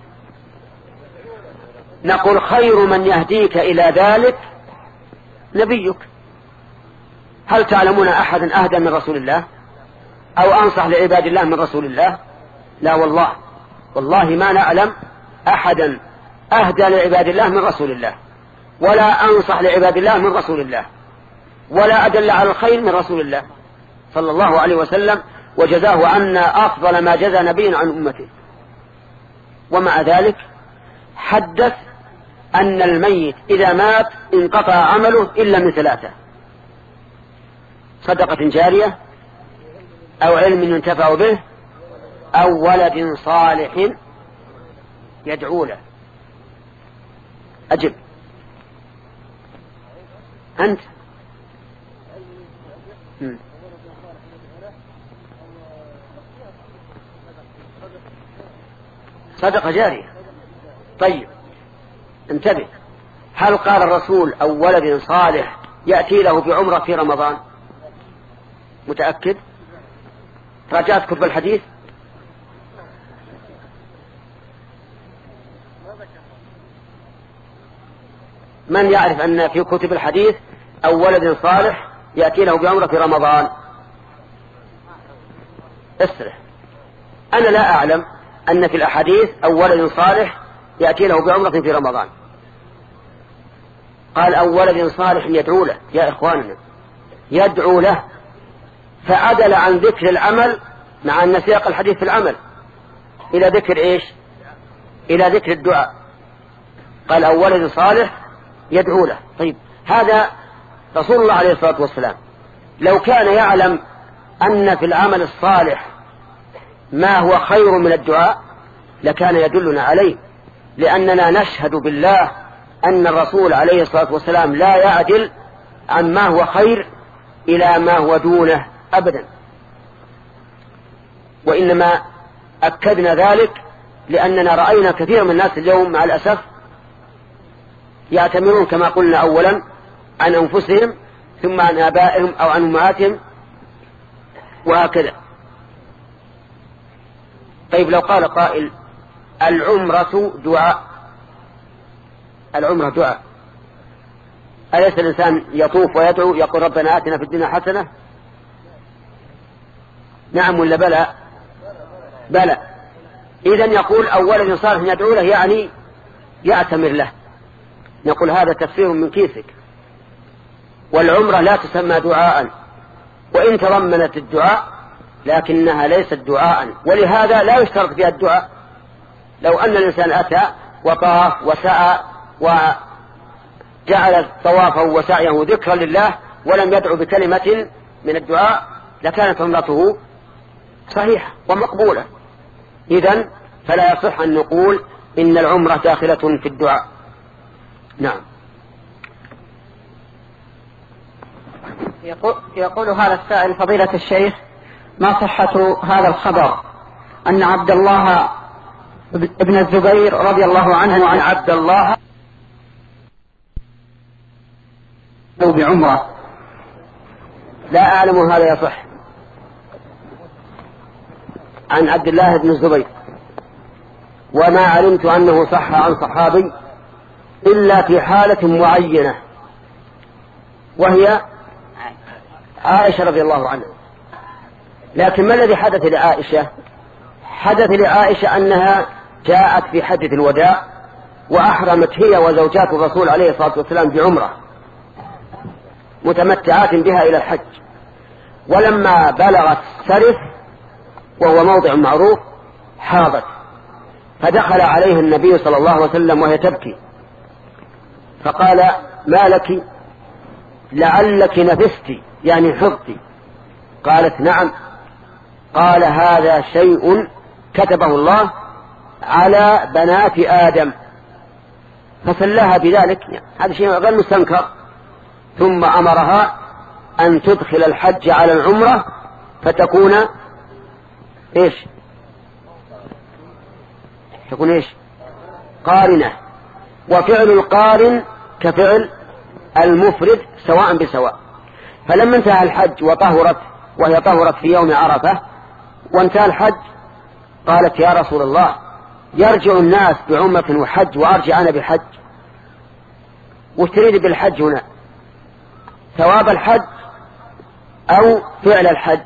نقول خير من يهديك إلى ذلك نبيك. هل تعلمون أحدا أهدى من رسول الله أو أنصح لعباد الله من رسول الله؟ لا والله والله ما نعلم أحدا أهدى لعباد الله من رسول الله ولا أنصح لعباد الله من رسول الله ولا أدل على الخير من رسول الله صلى الله عليه وسلم، وجزاه عنا أفضل ما جزى نبي عن أمته. ومع ذلك حدث أن الميت إذا مات انقطع عمله إلا من ثلاثة: صدقة جارية أو علم ينتفع به أو ولد صالح يدعو له. أجب أنت. م. صدقة جارية. طيب انتبه، هل قال الرسول أو ولد صالح يأتي له بعمرة في رمضان؟ متأكد؟ راجعت كتب الحديث؟ من يعرف أن في كتب الحديث أو ولد صالح يأتي له بعمرة في رمضان؟ اسرح. أنا لا أعلم أن في الأحاديث أو ولد صالح يأتي له بعمرة في رمضان. قال أو ولد صالح يدعو له. يا إخواننا يدعو له، فعدل عن ذكر العمل مع أن سياق الحديث في العمل إلى ذكر إيش؟ إلى ذكر الدعاء. قال أو ولد صالح يدعو له. طيب هذا رسول الله عليه الصلاة والسلام لو كان يعلم أن في العمل الصالح ما هو خير من الدعاء لكان يدلنا عليه، لأننا نشهد بالله أن الرسول عليه الصلاة والسلام لا يعدل عن ما هو خير إلى ما هو دونه أبدا. وإنما أكدنا ذلك لأننا رأينا كثير من الناس اليوم مع الأسف يعتمرون كما قلنا أولا عن أنفسهم ثم عن آبائهم أو عن أمهاتهم وهكذا. طيب لو قال قائل العمرة دعاء، العمرة دعاء، أليس الإنسان يطوف ويدعو يقول ربنا آتنا في الدنيا حسنة؟ نعم ولا بلى؟ بلى. إذن يقول أولا صالح يدعو له يعني يعتمر له. نقول هذا تفسير من كيسك، والعمرة لا تسمى دعاء وإن تضمنت الدعاء لكنها ليست دعاء، ولهذا لا يشترط فيها الدعاء. لو أن الإنسان أتى وطاف وسعى وجعل طوافه وسعيه ذكرا لله ولم يدعو بكلمة من الدعاء لكانت عمرته صحيحة ومقبولة. إذن فلا يصح أن نقول إن العمرة داخلة في الدعاء. نعم. يقول, يقول هذا السائل: فضيلة الشيخ، ما صحة هذا الخبر أن عبد الله ابن الزبير رضي الله عنه عن عبد الله بعمرة؟ لا أعلم هذا يصح عن عبد الله بن الزبير، وما علمت أنه صح عن صحابي إلا في حالة معينة، وهي عائشة رضي الله عنها. لكن ما الذي حدث لعائشة؟ حدث لعائشة أنها جاءت في حجة الوداع وأحرمت هي وزوجات الرسول عليه الصلاة والسلام بعمرة متمتعات بها إلى الحج، ولما بلغت سرف وهو موضع معروف حاضت، فدخل عليها النبي صلى الله عليه وسلم وهي تبكي، فقال: ما لك؟ لعلك نفست، يعني حضت. قالت: نعم. قال: هذا شيء كتبه الله على بنات آدم، فسلها بذلك، هذا شيء غير مستنكر. ثم أمرها أن تدخل الحج على العمرة فتكون إيش؟ تكون إيش؟ قارنة. وفعل القارن كفعل المفرد سواء بسواء. فلما انتهى الحج وطهرت، وهي طهرت في يوم عرفة وانتهى الحج، قالت: يا رسول الله، يرجع الناس بعمرة وحج وأرجع أنا بحج، وش تريد بالحج هنا؟ ثواب الحج أو فعل الحج؟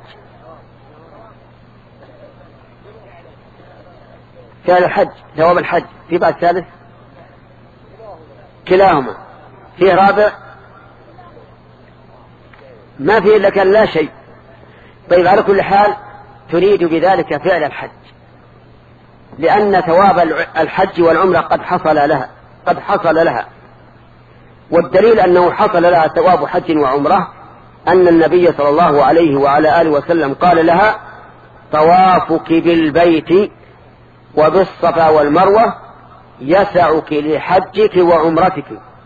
فعل الحج، ثواب الحج. في بعد ثالث؟ كلاهما. فيه رابع؟ ما فيه إلا كان لا شيء. طيب، على كل حال تريد بذلك فعل الحج، لأن ثواب الحج والعمرة قد حصل لها قد حصل لها والدليل أنه حصل لها ثواب حج وعمرة أن النبي صلى الله عليه وعلى آله وسلم قال لها: طوافك بالبيت وبالصفا والمروة يسعك لحجك وعمرتك،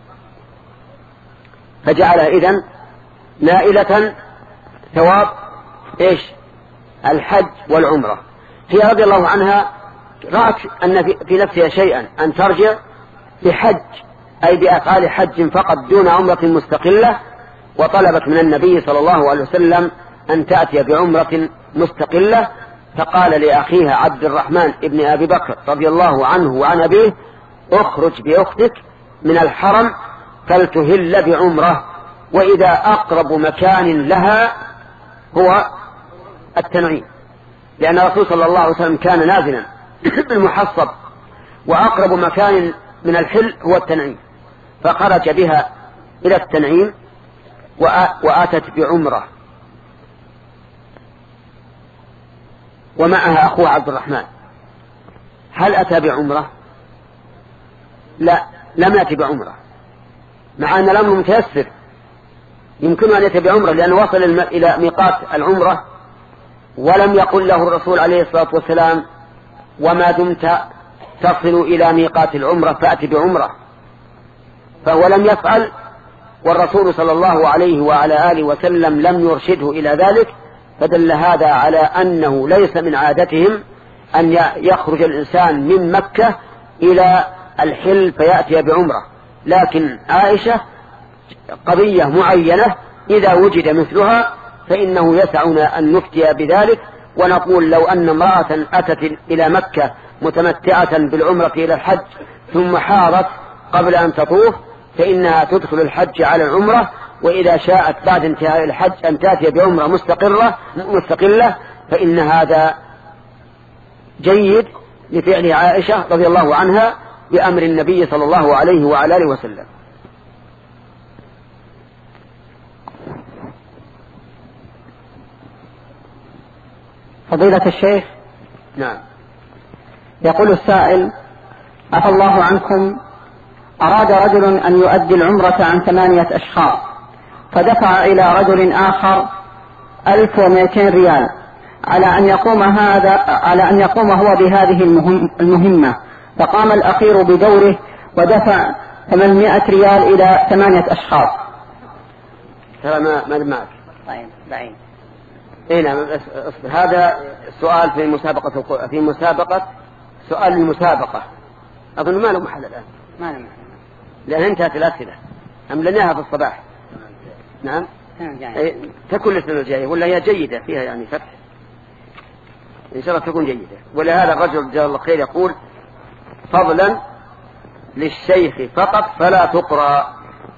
فجعلها إذن نائلة ثواب إيش؟ الحج والعمرة. هي رضي الله عنها رأت أن في نفسها شيئا أن ترجع بحج، أي بأفعال حج فقط دون عمرة مستقلة، وطلبت من النبي صلى الله عليه وسلم أن تأتي بعمرة مستقلة، فقال لأخيها عبد الرحمن ابن أبي بكر رضي الله عنه وعن أبيه: اخرج بأختك من الحرم فلتهل بعمرة، وإذا أقرب مكان لها هو التنعيم، لأن الرسول صلى الله عليه وسلم كان نازلا بالمحصب، وأقرب مكان من الحل هو التنعيم، فخرج بها إلى التنعيم وآتت بعمرة، ومعها أخوه عبد الرحمن. هل أتى بعمرة؟ لا، لم يأتي بعمرة، مع أن الأمر متيسر، يمكن أن يأتي بعمرة، لأنه وصل إلى ميقات العمرة ولم يقل له الرسول عليه الصلاة والسلام: وما دمت تصل إلى ميقات العمرة فأتي بعمرة، فهو لم يفعل، والرسول صلى الله عليه وعلى آله وسلم لم يرشده إلى ذلك، فدل هذا على أنه ليس من عادتهم أن يخرج الإنسان من مكة إلى الحل فيأتي بعمرة، لكن عائشة قضية معينة إذا وجد مثلها فإنه يسعنا أن نفتي بذلك، ونقول: لو أن امرأة أتت إلى مكة متمتعة بالعمرة إلى الحج ثم حارت قبل أن تطوف فإنها تدخل الحج على العمرة، وإذا شاءت بعد انتهاء الحج أن تأتي بعمرة مستقرة مستقلة فإن هذا جيد لفعل عائشة رضي الله عنها بأمر النبي صلى الله عليه وعلى آله وسلم. فضيلة الشيخ، نعم. يقول السائل: عفى الله عنكم، أراد رجل أن يؤدي العمرة عن ثمانية أشخاص، فدفع إلى رجل آخر ألف ومئتين ريال على أن يقوم هذا على أن يقوم هو بهذه المهم المهمة، فقام الأخير بدوره ودفع ثمانمائة ريال إلى ثمانية أشخاص. ترى ما ما معك طيب بعيد. اي نعم. هذا سؤال في مسابقة في مسابقة سؤال المسابقة أظن ما له محل الآن. ما له محل لأن انتهت الأسئلة أملناها في الصباح. نعم. إيه تكون السنة الجاية ولا هي جيدة فيها يعني فتح إن شاء الله تكون جيدة. ولهذا الرجل جزاه الله خير يقول فضلا للشيخ فقط فلا تقرأ.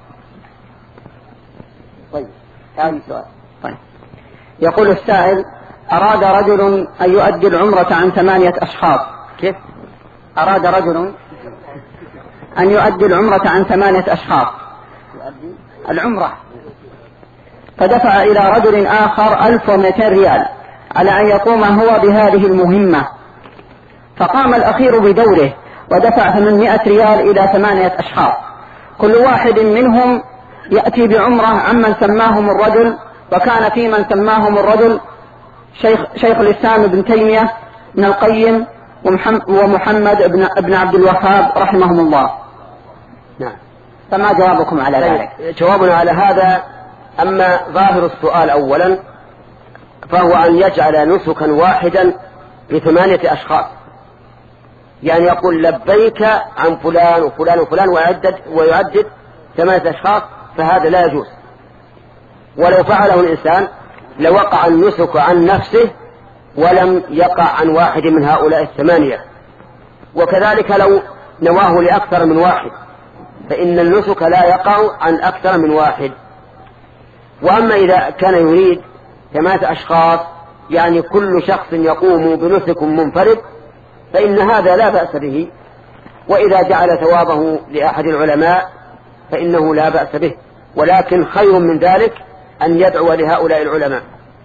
طيب هذا سؤال. طيب يقول السائل أراد رجل أن يؤدي العمرة عن ثمانية أشخاص. كيف؟ أراد رجل أن يؤدي العمرة عن ثمانية أشخاص العمرة، فدفع إلى رجل آخر ألف ومئتين ريال على أن يقوم هو بهذه المهمة، فقام الأخير بدوره ودفع ثمانمائة ريال إلى ثمانية أشخاص، كل واحد منهم يأتي بعمرة عمن سماهم الرجل، وكان في من سماهم الرجل شيخ, شيخ الإسلام ابن تيمية ابن القيم ومحمد ابن, ابن عبد الوهاب رحمهم الله. نعم. فما جوابكم على ذلك؟ جوابنا على هذا أما ظاهر السؤال أولا فهو أن يجعل نسكا واحدا لثمانية أشخاص، يعني يقول لبيك عن فلان وفلان وفلان ويعدد ويعدد ثمانية أشخاص، فهذا لا يجوز. ولو فعله الإنسان لوقع النسك عن نفسه ولم يقع عن واحد من هؤلاء الثمانية. وكذلك لو نواه لأكثر من واحد فإن النسك لا يقع عن أكثر من واحد. وأما إذا كان يريد ثمانية أشخاص يعني كل شخص يقوم بنسك منفرد فإن هذا لا بأس به، وإذا جعل ثوابه لأحد العلماء فإنه لا بأس به، ولكن خير من ذلك أن يدعو لهؤلاء العلماء.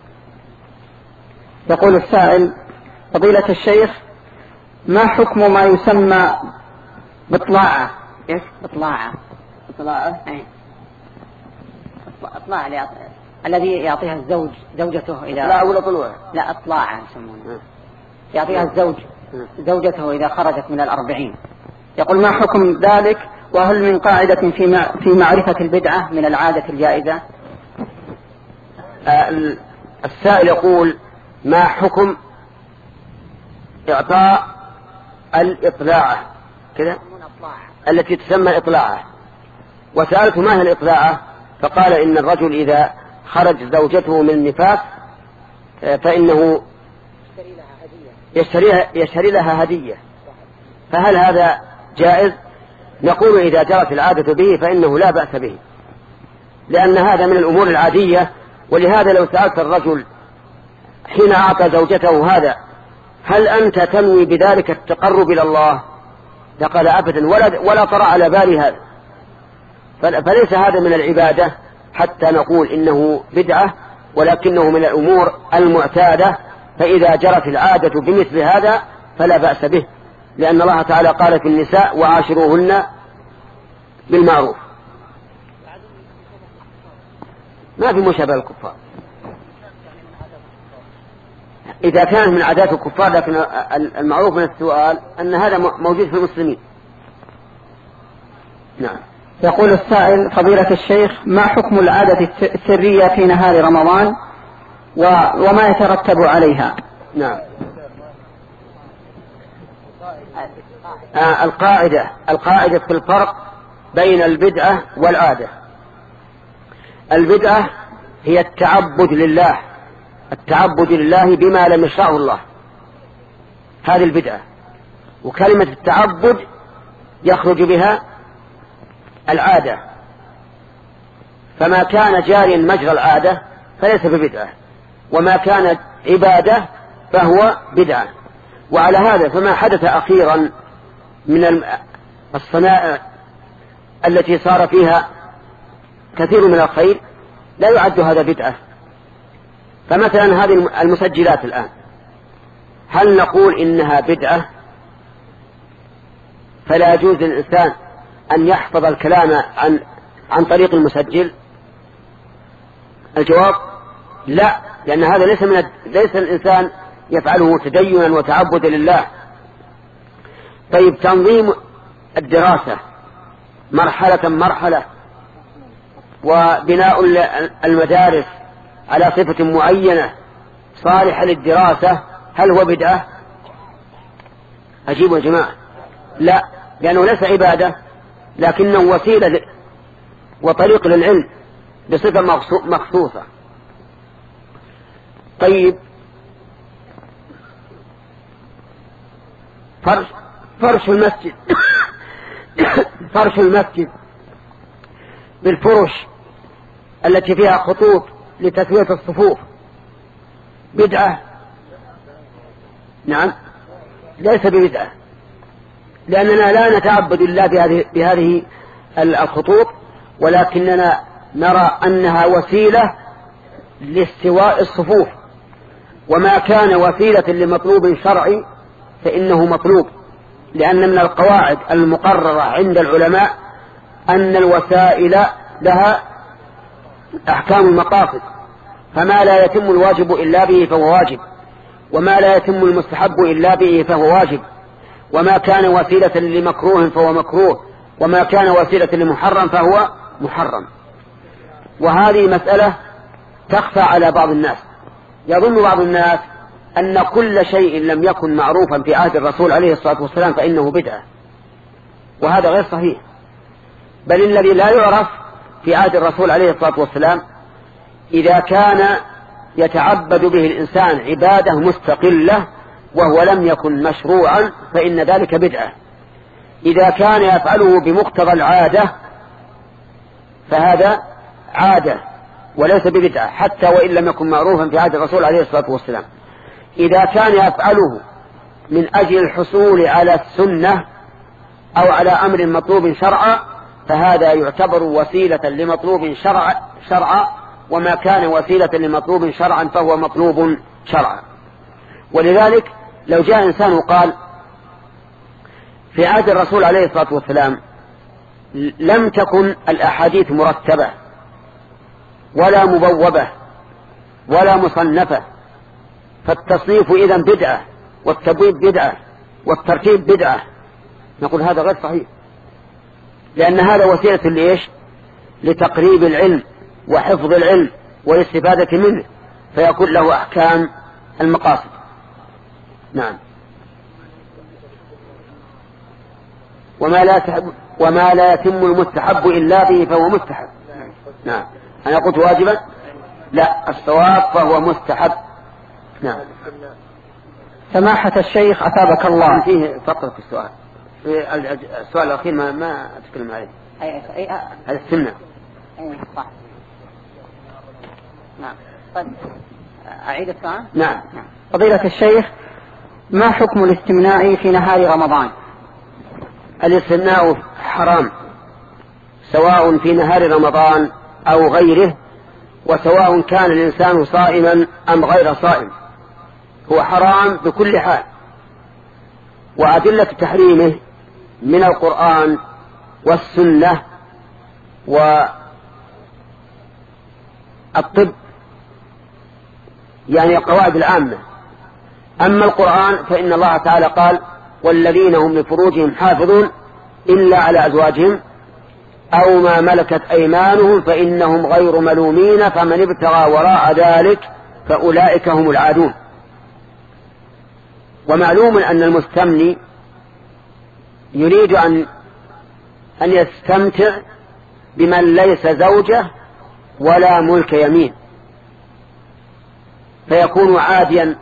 يقول السائل فضيلة الشيخ ما حكم ما يسمى بطلاعة؟ ايش بطلاعة؟ بطلاعة اي اطلاع يعطي... الذي يعطيها الزوج زوجته اذا لا ولا طلوع لا اطلاعة يسمونها، يعطيها الزوج زوجته اذا خرجت من الأربعين. يقول ما حكم ذلك، وهل من قاعدة في مع... في معرفة البدعة من العادة الجائزة؟ آه السائل يقول ما حكم إعطاء الإطلاعة كذا التي تسمى إطلاعة، وسألت ما هي الإطلاعة فقال إن الرجل إذا خرج زوجته من النفاس فإنه يشتري, يشتري لها هدية، فهل هذا جائز؟ نقول إذا جرت العادة به فإنه لا بأس به، لأن هذا من الأمور العادية. ولهذا لو سألت الرجل حين أعطى زوجته هذا هل أنت تنوي بذلك التقرب إلى الله؟ فقال أبدا ولا, ولا طرأ على بالي هذا، فليس هذا من العبادة حتى نقول إنه بدعة، ولكنه من الأمور المعتادة، فإذا جرت العادة بمثل هذا فلا بأس به، لأن الله تعالى قال في النساء وعاشروهن بالمعروف. ما في مشابه الكفار إذا كان من عادات الكفار، لكن المعروف من السؤال أن هذا موجود في المسلمين. نعم. يقول السائل فضيلة الشيخ ما حكم العادة السرية في نهار رمضان وما يترتب عليها؟ نعم. آه القاعدة القاعدة في الفرق بين البدعة والعادة. البدعة هي التعبد لله، التعبد لله بما لم يشرعه الله، هذه البدعة. وكلمة التعبد يخرج بها العادة، فما كان جاريا مجرى العادة فليس ببدعة، وما كان عبادة فهو بدعة. وعلى هذا فما حدث أخيرا من الصنائع التي صار فيها كثير من الخير لا يعد هذا بدعة. فمثلا هذه المسجلات الآن هل نقول إنها بدعة؟ فلا يجوز للإنسان أن يحفظ الكلام عن عن طريق المسجل؟ الجواب لا، لأن هذا ليس من ليس الإنسان يفعله تدينا وتعبدا لله. طيب تنظيم الدراسة مرحلة مرحلة، وبناء المدارس على صفة معينة صالحة للدراسة هل هو بدعة؟ أجيبوا يا جماعة. لا، لأنه ليس عبادة لكنه وسيلة وطريق للعلم بصفة مخصوصة. طيب، فرش, فرش المسجد فرش المسجد بالفرش التي فيها خطوط لتسوية الصفوف بدعة؟ نعم، ليس ببدعة، لأننا لا نتعبد الله بهذه, بهذه الخطوط، ولكننا نرى أنها وسيلة لاستواء الصفوف، وما كان وسيلة لمطلوب شرعي فإنه مطلوب، لأن من القواعد المقررة عند العلماء أن الوسائل لها أحكام المقاصد، فما لا يتم الواجب إلا به فهو واجب، وما لا يتم المستحب إلا به فهو واجب، وما كان وسيلة لمكروه فهو مكروه، وما كان وسيلة لمحرم فهو محرم. وهذه مسألة تخفى على بعض الناس، يظن بعض الناس أن كل شيء لم يكن معروفا في عهد الرسول عليه الصلاة والسلام فإنه بدعة، وهذا غير صحيح، بل الذي لا يعرف في عهد الرسول عليه الصلاة والسلام إذا كان يتعبد به الإنسان عبادة مستقلة وهو لم يكن مشروعا فإن ذلك بدعة. إذا كان يفعله بمقتضى العادة فهذا عادة وليس ببدعة، حتى وإن لم يكن معروفا في عهد الرسول عليه الصلاة والسلام. إذا كان يفعله من أجل الحصول على السنة أو على أمر مطلوب شرعا فهذا يعتبر وسيلة لمطلوب شرعا شرعا وما كان وسيلة لمطلوب شرعا فهو مطلوب شرعا. ولذلك لو جاء إنسان وقال في عهد الرسول عليه الصلاة والسلام لم تكن الأحاديث مرتبة ولا مبوبة ولا مصنفة، فالتصنيف إذن بدعة، والتبويب بدعة، والترتيب بدعة، نقول هذا غير صحيح، لأن هذا وسيلة لإيش؟ لتقريب العلم وحفظ العلم والاستفادة منه، فيكون له أحكام المقاصد. نعم. وما لا تحب وما لا يتم المستحب إلا به فهو مستحب. نعم. أنا قلت واجبا؟ لا، الصواب فهو مستحب. نعم. سماحة الشيخ أثابك الله. فيه فقرة في السؤال، في السؤال الأخير ما ما أتكلم عليه. أي أي هذا السنة. أي صح. نعم. طيب أعيد السؤال. نعم. فضيلة الشيخ، ما حكم الاستمناء في نهار رمضان؟ الاستمناء حرام سواء في نهار رمضان أو غيره، وسواء كان الإنسان صائما أم غير صائم، هو حرام بكل حال. وأدلة تحريمه من القرآن والسنة والطب، يعني القواعد العامة. أما القرآن فإن الله تعالى قال والذين هم لفروجهم حافظون إلا على أزواجهم أو ما ملكت أيمانهم فإنهم غير ملومين فمن ابتغى وراء ذلك فأولئك هم العادون. ومعلوم أن المستمني يريد أن أن يستمتع بمن ليس زوجه ولا ملك يمين، فيكون عاديا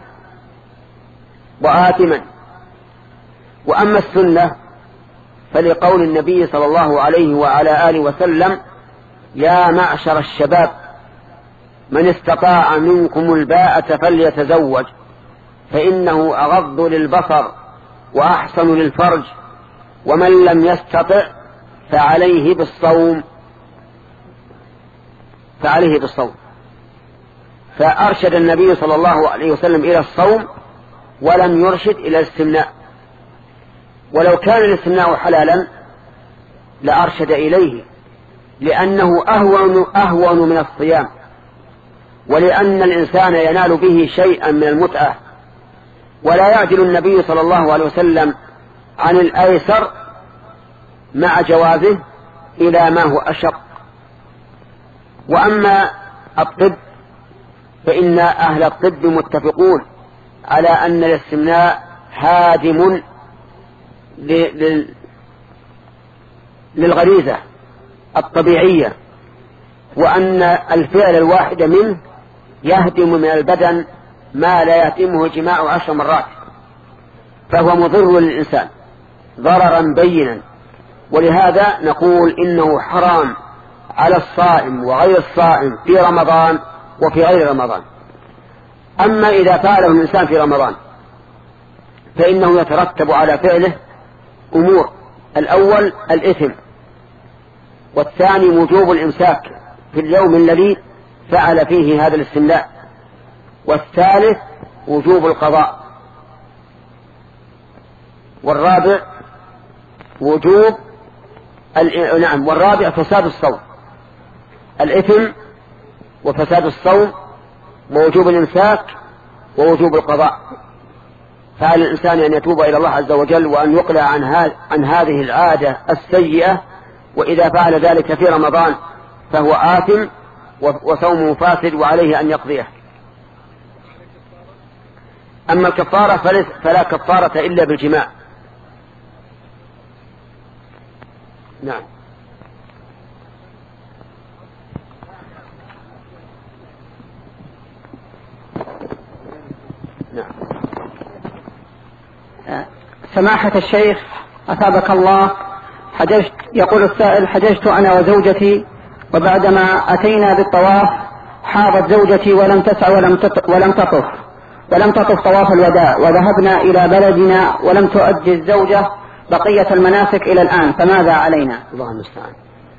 وآثما. وأما السنة فلقول النبي صلى الله عليه وعلى آله وسلم يا معشر الشباب من استطاع منكم الباءة فليتزوج فإنه أغض للبصر وأحسن للفرج ومن لم يستطع فعليه بالصوم فعليه بالصوم فأرشد النبي صلى الله عليه وسلم إلى الصوم ولم يرشد إلى الاستمناء. ولو كان الاستمناء حلالا لأرشد إليه، لأنه أهون, أهون من الصيام، ولأن الإنسان ينال به شيئا من المتعة، ولا يعدل النبي صلى الله عليه وسلم عن الأيسر مع جوازه إلى ما هو أشق. وأما الطب فإن أهل الطب متفقون على أن الاستمناء هادم للغريزة الطبيعية، وأن الفعل الواحد منه يهدم من البدن ما لا يهدمه جماع عشر مرات، فهو مضر للإنسان ضررا بينا. ولهذا نقول إنه حرام على الصائم وغير الصائم في رمضان وفي غير رمضان. أما إذا فعله الإنسان في رمضان فإنه يترتب على فعله أمور: الأول الإثم، والثاني وجوب الإمساك في اليوم الذي فعل فيه هذا الاستملاء، والثالث وجوب القضاء، والرابع وجوب نعم والرابع فساد الصوم، الإثم وفساد الصوم ووجوب الإمساك ووجوب القضاء. فعلى الإنسان أن يتوب إلى الله عز وجل وأن يقلع عن, عن هذه العادة السيئة، وإذا فعل ذلك في رمضان فهو آثم وصومه فاسد وعليه أن يقضيه. أما الكفارة فلا كفارة إلا بالجماع. نعم. نعم. سماحة الشيخ أثابك الله، حججت يقول السائل: حججت أنا وزوجتي، وبعدما أتينا بالطواف حاضت زوجتي ولم تسع ولم ولم تطف ولم تطف طواف الوداع، وذهبنا إلى بلدنا ولم تؤدي الزوجة بقية المناسك إلى الآن، فماذا علينا؟ الله المستعان.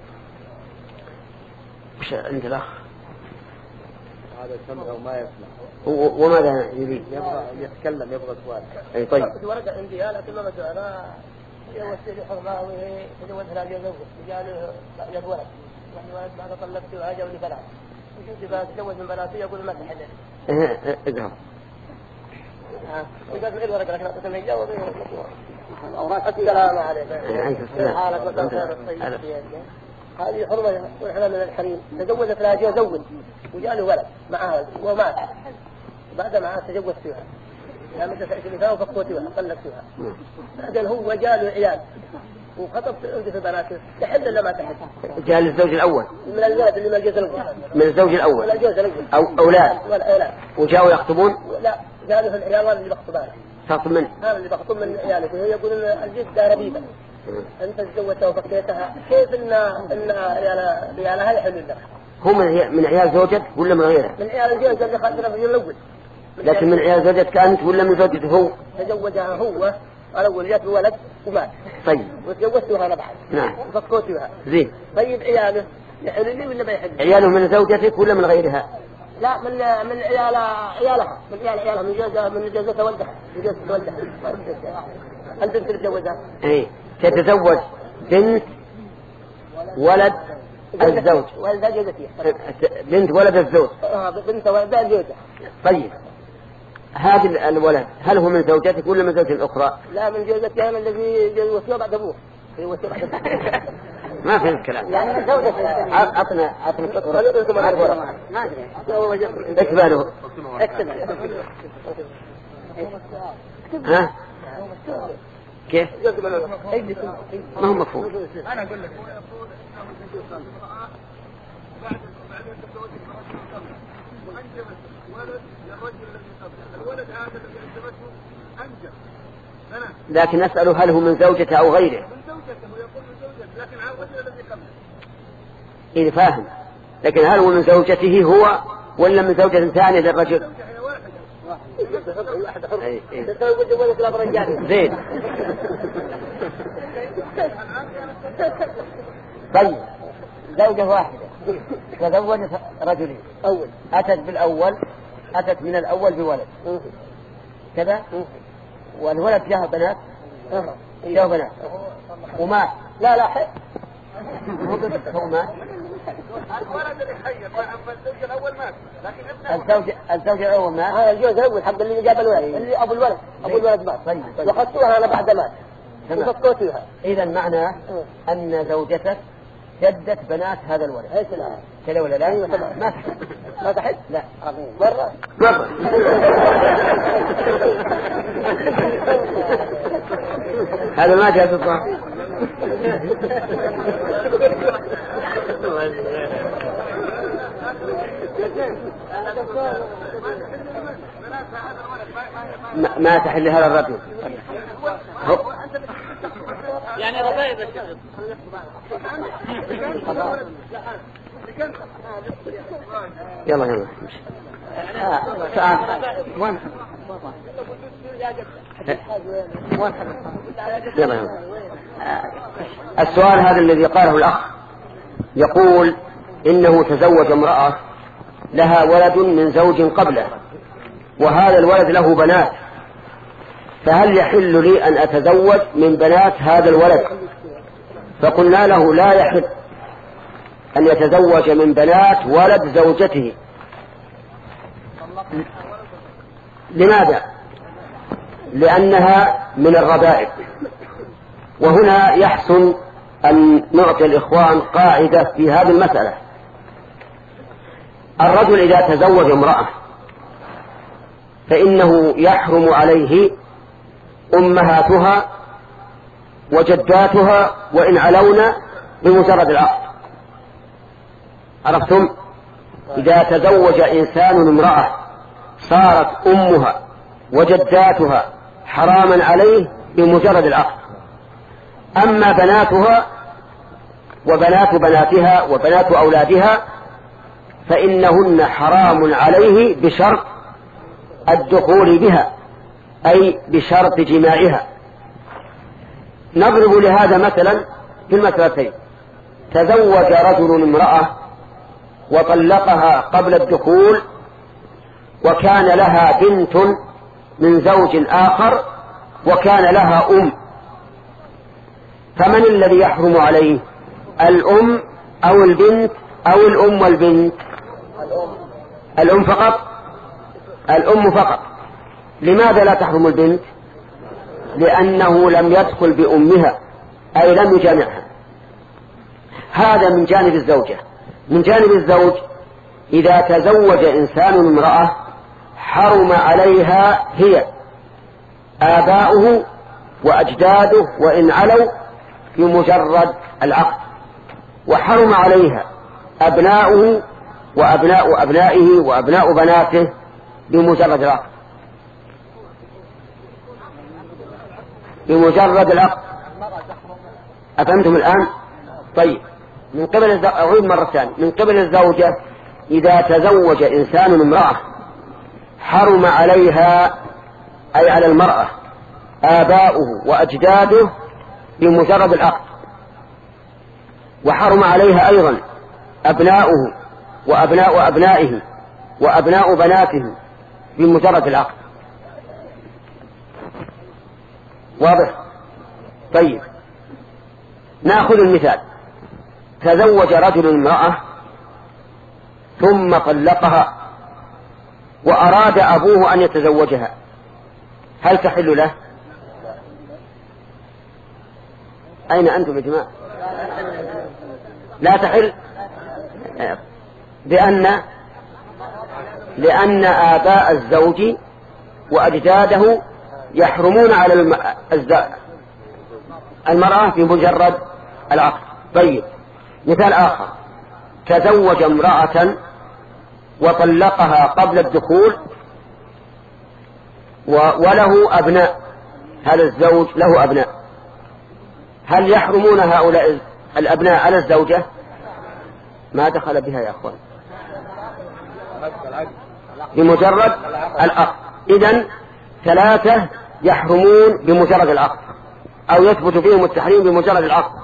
وش عند الأخ؟ هذا سمع وما يسمع. وماذا يريد؟ يبغى يتكلم، يبغى سؤال. أي طيب. ورقة عندي لكن ما مسؤول. أنا يوسع حرمة ويتزوج ثلاثة زوجة، وجاء له ولد، يعني بعد طلقت وهاجر لي ثلاث. وشفت بقى تزوج من بناتي يقول ما تحل. إيه اذهب. ها. وقال لي الورقة لكن أعطيته من يجاوب. السلام عليكم. حالك وكان خير الطيب. هذه حرمة ونحن من الحريم. تزوج ثلاثة زوج وجاء له ولد معها ومات. بعد ما تزوجت فيها لا مدة عشرين وفقوتها طلقتها. بعدين هو جاء له عيال وخطب عندي في بناته، تحل ولا ما تحل؟ جاء للزوج الأول من الولد اللي من الجوز الأول من الزوج الأول من الجوز الأول أو أولاد والأولاد وجاءوا يخطبون؟ لا، جاء له العيال اللي بخطبانه. خطب من؟ هذا اللي بخطب من عيالك، وهي يقول الجدة ربيبة أنت تزوجتها وفقيتها، كيف إن إن عيالها عيالها يحل لك؟ هو من من عيال زوجتك ولا من غيره؟ من عيال الجوز اللي خلنا في اليوم الأول. لكن من عيال زوجتك أنت ولا من زوجته هو؟ تزوجها هو الأول، جات له ولد ومات. طيب. وتزوجتها أنا بعد. نعم. وفقوتها. زين. طيب عياله يحل لي ولا ما يحل؟ عياله من زوجتك ولا من غيرها؟ لا، من من عيال عيالها من عيال عيالها من جوزها من جوزها ولدها من جوزها ولدها. البنت اللي تزوجها. إيه تتزوج بنت ولد الزوج. ولد زوجتها. بنت ولد الزوج. آه بنت ولد الزوجة. طيب. هذا الولد هل هو من زوجتك ولا من زوجة الأخرى؟ لا، من زوجتها الذي جوزها بعد أبوه. ما في الكلام. يعني زوجته. عطنا عطنا فكرة. ما أدري. اكتبه. اكتبه. ها؟ كيف؟ ما هو مفهوم. أنا أقول لك. الولد هذا الذي انجبته انجب انا لكن نسأله هل هو من زوجته او غيره؟ من زوجته ويقول من زوجته لكن على الرجل الذي قبله. إيه فاهم، لكن هل هو من زوجته هو ولا من زوجة ثانية للرجل؟ زين. طيب زوجة واحدة تزوجت رجلين، أول أتت بالأول أتت من الأول بولد كذا، والولد جاه بنات جاه بنات ومات. لا لا حي هو بس هو مات. الولد اللي حي الزوج الأول مات لكن الزوج الزوج الأول مات. هذا الجوز الأول حق اللي جاب الولد اللي أبو الولد أبو الولد مات. طيب طيب. وخذتوها أنا بعد مات وفقوتها. إذا معناه أن زوجتك جدة بنات هذا الولد كذا ولا لا؟ ما تحل ما تحل؟ لا مرة مرة هذا ما جاء في الظاهر. ما تحل هذا الرجل يعني ربايب يلا يلا وين يلا يلا. السؤال هذا الذي قاله الأخ يقول إنه تزوج امرأة لها ولد من زوج قبله وهذا الولد له بنات، فهل يحل لي أن أتزوج من بنات هذا الولد؟ فقلنا له لا يحل أن يتزوج من بنات ولد زوجته. لماذا؟ لأنها من الربائب. وهنا يحسن أن نعطي الإخوان قاعدة في هذه المسألة. الرجل إذا تزوج امرأة فإنه يحرم عليه أمهاتها وجداتها وإن علونا بمجرد العقد. عرفتم؟ إذا تزوج إنسان امرأة صارت أمها وجداتها حراما عليه بمجرد العقد. أما بناتها وبنات بناتها وبنات أولادها فإنهن حرام عليه بشرط الدخول بها، أي بشرط جماعها. نضرب لهذا مثلا في المسألتين: تزوج رجل امرأة وطلقها قبل الدخول وكان لها بنت من زوج آخر وكان لها أم، فمن الذي يحرم عليه؟ الأم أو البنت أو الأم والبنت؟ الأم فقط. الأم فقط. لماذا لا تحرم البنت؟ لأنه لم يدخل بأمها أي لم يجامعها. هذا من جانب الزوجة. من جانب الزوج إذا تزوج إنسان امرأة حرم عليها هي آباؤه وأجداده وإن علوا بمجرد العقد، وحرم عليها أبناؤه وأبناء أبنائه وأبناء بناته بمجرد العقد. بمجرد العقد. أفهمتم الآن؟ طيب، من قبل الزوجة أعيد مرة ثانية. من قبل الزوجة إذا تزوج إنسان امرأة حرم عليها أي على المرأة آباؤه وأجداده بمجرد العقد، وحرم عليها أيضا أبناؤه وأبناء أبنائه وأبناء بناته بمجرد العقد. واضح؟ طيب، نأخذ المثال: تزوج رجل امرأة ثم طلقها وأراد أبوه أن يتزوجها، هل تحل له؟ أين أنتم يا جماعة؟ لا تحل. لأن لأن آباء الزوج وأجداده يحرمون على المرأة بمجرد العقد. طيب، مثال آخر: تزوج امرأة وطلقها قبل الدخول وله أبناء، هذا الزوج له أبناء، هل يحرمون هؤلاء الأبناء على الزوجة؟ ما دخل بها يا أخوان، بمجرد العقد. إذن ثلاثة يحرمون بمجرد العقد، أو يثبت فيهم التحريم بمجرد العقد.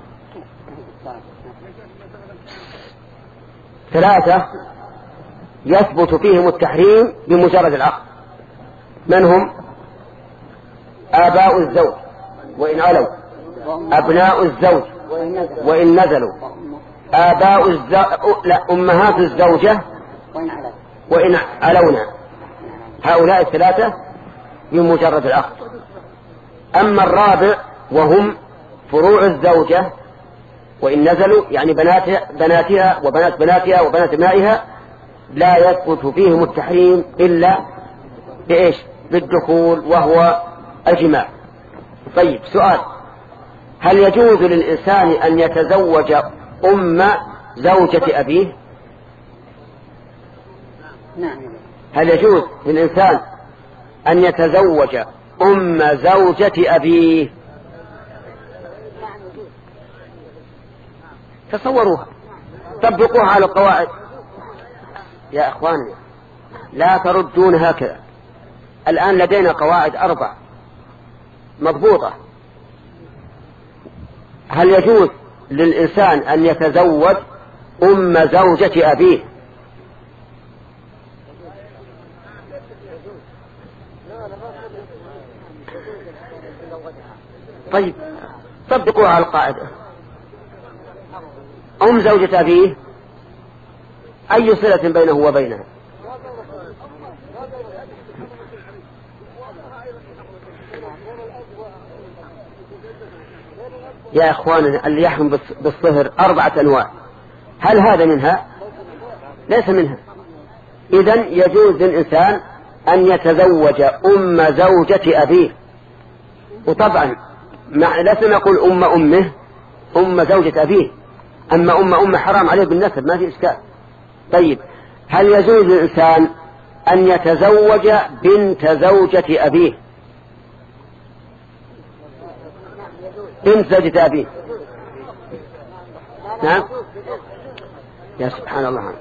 ثلاثة يثبت فيهم التحريم بمجرد العقد. من هم؟ آباء الزوج وإن علوا، أبناء الزوج وإن نزلوا، آباء الزوج لا أمهات الزوجة وإن علونا. هؤلاء الثلاثة بمجرد العقد. أما الرابع وهم فروع الزوجة وإن نزلوا يعني بناتها, بناتها وبنات بناتها وبنات ابنائها لا يثبت فيهم التحريم إلا بإيش؟ بالدخول وهو الجماع. طيب سؤال: هل يجوز للإنسان أن يتزوج أم زوجة أبيه؟ نعم. هل يجوز للإنسان أن يتزوج أم زوجة أبيه؟ تصوروها، طبقوها على القواعد يا أخواني، لا تردون هكذا. الآن لدينا قواعد أربع مضبوطة. هل يجوز للإنسان أن يتزوج أم زوجة أبيه؟ طيب طبقوها على القاعدة. أم زوجة أبيه أي صلة بينه وبينها؟ يا إخواننا اللي يحرم بالصهر أربعة أنواع، هل هذا منها؟ ليس منها. إذن يجوز للإنسان أن يتزوج أم زوجة أبيه، وطبعا لسنا نقول أم أمه، أم زوجة أبيه. أما أم أمه حرام عليه بالنسب، ما في إشكال. طيب هل يجوز للإنسان أن يتزوج بنت زوجة أبيه؟ بنت زوجة أبيه، نعم. يا سبحان الله.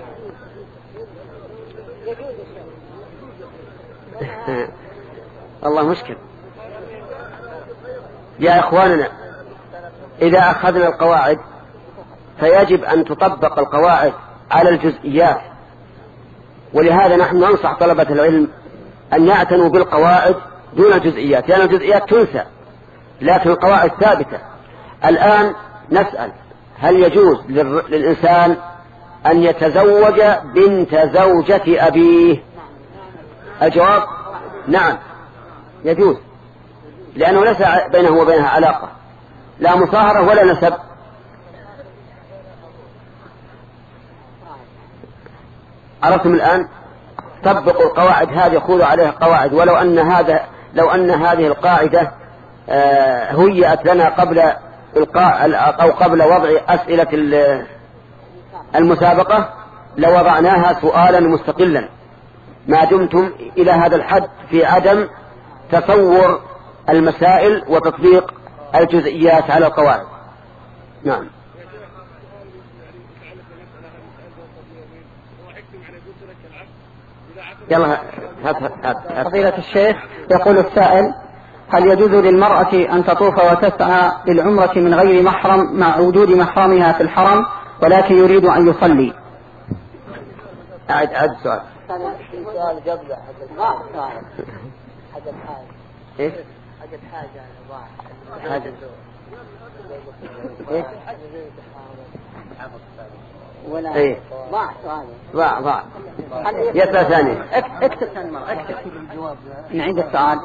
الله مشكل يا إخواننا. إذا أخذنا القواعد فيجب أن تطبق القواعد على الجزئيات، ولهذا نحن ننصح طلبة العلم أن يعتنوا بالقواعد دون الجزئيات، لأن يعني الجزئيات تنسى لكن القواعد ثابتة. الآن نسأل: هل يجوز للإنسان أن يتزوج بنت زوجة أبيه؟ الجواب نعم يجوز، لأنه ليس بينه وبينها علاقة، لا مصاهرة ولا نسب. عرفتم الآن؟ طبقوا القواعد هذه، خذوا عليها قواعد، ولو أن هذا لو أن هذه القاعدة هيئت لنا قبل إلقاء أو قبل وضع أسئلة المسابقة لوضعناها سؤالا مستقلا، ما دمتم إلى هذا الحد في عدم تصور المسائل وتطبيق الجزئيات على القواعد. نعم. يلا فضيلة الشيخ، يقول السائل: هل يجوز للمرأة أن تطوف وتسعى للعمرة من غير محرم مع وجود محرمها في الحرم ولكن يريد أن يصلي؟ أعد أعد السؤال. السؤال قبله حاجة حاجة إيه؟ حاجة حاجة حاجة إيه؟ ولا إيه؟ ضاع سؤال ضاع ضاع يسأل ثاني. اكتب ثاني مرة، اكتب نعيد السؤال.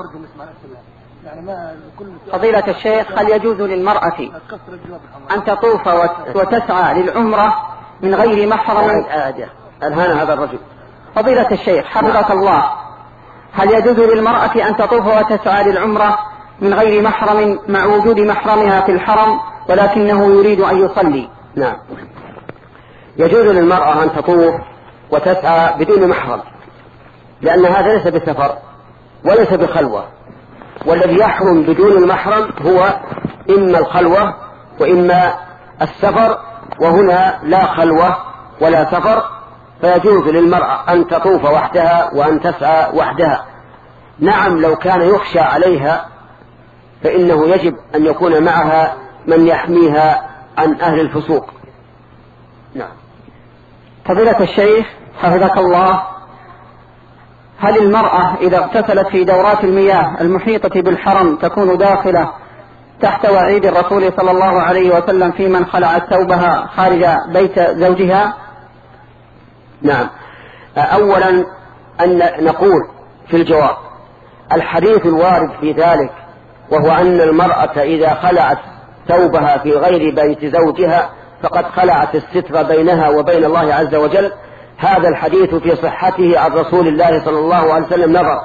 فضيلة الشيخ، هل يجوز للمرأة أن تطوف وتسعى للعمرة من غير محرم؟ الهان هذا الرجل. فضيلة الشيخ حفظك الله، هل يجوز للمرأة أن تطوف وتسعى للعمرة من غير محرم مع وجود محرمها في الحرم ولكنه يريد أن يصلي؟ نعم، يجوز للمرأة أن تطوف وتسعى بدون محرم، لأن هذا ليس بسفر وليس بخلوة، والذي يحرم بدون المحرم هو إما الخلوة وإما السفر، وهنا لا خلوة ولا سفر، فيجوز للمرأة أن تطوف وحدها وأن تسعى وحدها. نعم، لو كان يخشى عليها فإنه يجب أن يكون معها من يحميها عن أهل الفسوق. نعم. فضيلة الشيخ حفظك الله، هل المرأة إذا اغتسلت في دورات المياه المحيطة بالحرم تكون داخلة تحت وعيد الرسول صلى الله عليه وسلم في من خلعت ثوبها خارج بيت زوجها؟ نعم. أولا أن نقول في الجواب الحديث الوارد في ذلك، وهو أن المرأة إذا خلعت ثوبها في غير بيت زوجها فقد خلعت الستر بينها وبين الله عز وجل. هذا الحديث في صحته عن رسول الله صلى الله عليه وسلم نظر،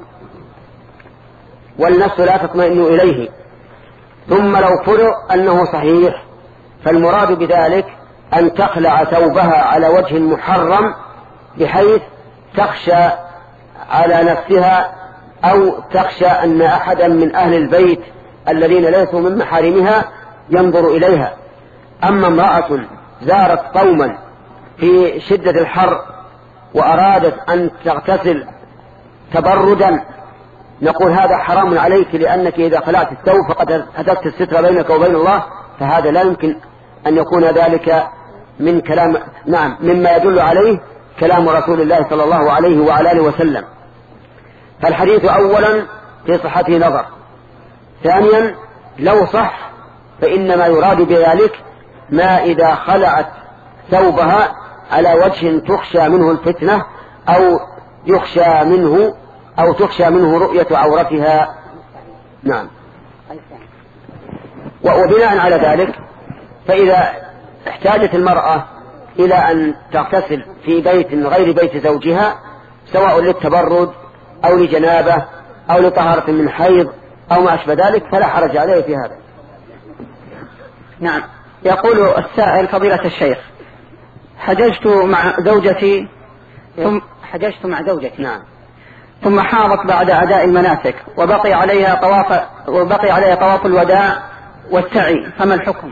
والنفس لا تطمئن إليه. ثم لو فرض أنه صحيح فالمراد بذلك أن تخلع ثوبها على وجه محرم بحيث تخشى على نفسها أو تخشى أن أحدا من أهل البيت الذين ليسوا من محارمها ينظر إليها. أما امرأة زارت قوما في شدة الحر وأرادت أن تغتسل تبردا نقول هذا حرام عليك، لأنك إذا خلعت الثوب فقد هتكت الستر بينك وبين الله، فهذا لا يمكن أن يكون ذلك من كلام نعم مما يدل عليه كلام رسول الله صلى الله عليه وعلى آله وسلم. فالحديث أولا في صحته نظر. ثانيا لو صح فإنما يراد بذلك ما إذا خلعت ثوبها على وجه تخشى منه الفتنة أو يخشى منه أو تخشى منه رؤية عورتها. نعم. وبناء على ذلك فإذا احتاجت المرأة إلى أن تغتسل في بيت غير بيت زوجها سواء للتبرد أو لجنابة أو لطهارة من حيض أو ما أشبه ذلك فلا حرج عليه في هذا. نعم. يقول السائل فضيلة الشيخ: حججت مع زوجتي ثم حججت مع زوجتي نعم. ثم حاضت بعد أداء المناسك وبقي عليها طواف وبقي عليها طواف الوداع والسعي، فما الحكم؟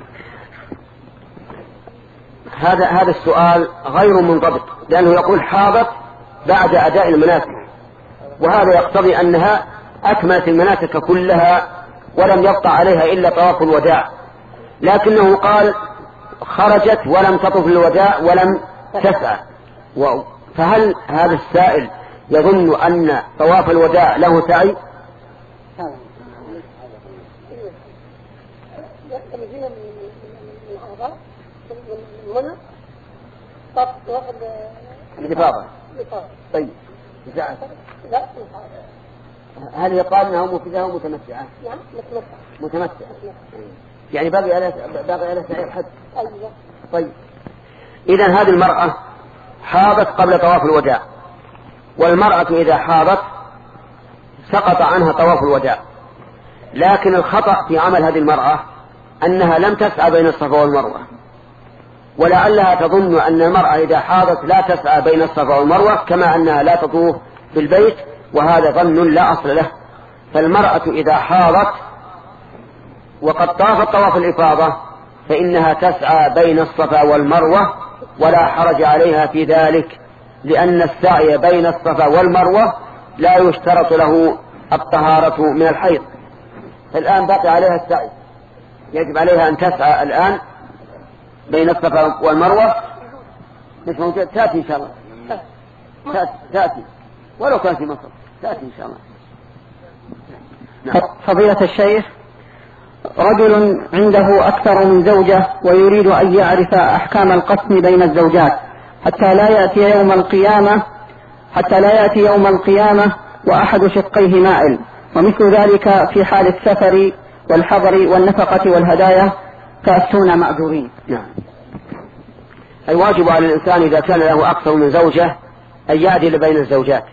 هذا هذا السؤال غير منضبط، لأنه يقول حاضت بعد أداء المناسك، وهذا يقتضي أنها أكملت المناسك كلها ولم يبقى عليها إلا طواف الوداع، لكنه قال خرجت ولم تطف الوداع ولم تسعى. فهل هذا السائل يظن أن طواف الوداع له سعي؟ الإفاضة. طيب هل يقال أنها مفيدة ومتمتعة؟ متمتعة يعني باقي على باقي على سعي الحج. طيب إذا هذه المرأة حاضت قبل طواف الوداع، والمرأة إذا حاضت سقط عنها طواف الوداع، لكن الخطأ في عمل هذه المرأة أنها لم تسعى بين الصفا والمروة، ولعلها تظن أن المرأة إذا حاضت لا تسعى بين الصفا والمروة كما أنها لا تطوف في البيت، وهذا ظن لا أصل له. فالمرأة إذا حاضت وقد طافت طواف الإفاضة فإنها تسعى بين الصفا والمروة ولا حرج عليها في ذلك، لأن السعي بين الصفا والمروة لا يشترط له الطهارة من الحيض. الآن باقي عليها السعي، يجب عليها أن تسعى الآن بين الصفا والمروة. مش موجود؟ تأتي إن شاء الله، تأتي ولو كان في مصر تأتي إن شاء الله. نعم. فضيلة الشيخ: رجل عنده أكثر من زوجة ويريد أن يعرف أحكام القسم بين الزوجات حتى لا يأتي يوم القيامة حتى لا يأتي يوم القيامة وأحد شقيه مائل، ومثل ذلك في حال السفر والحضر والنفقة والهدايا، فأفتونا مأجورين. نعم. الواجب على الإنسان إذا كان له أكثر من زوجة أن يعدل بين الزوجات،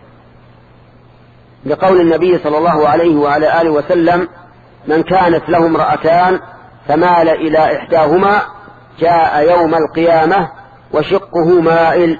لقول النبي صلى الله عليه وعلى آله وسلم: من كانت له امرأتان فمال إلى إحداهما جاء يوم القيامة وشقه مائل.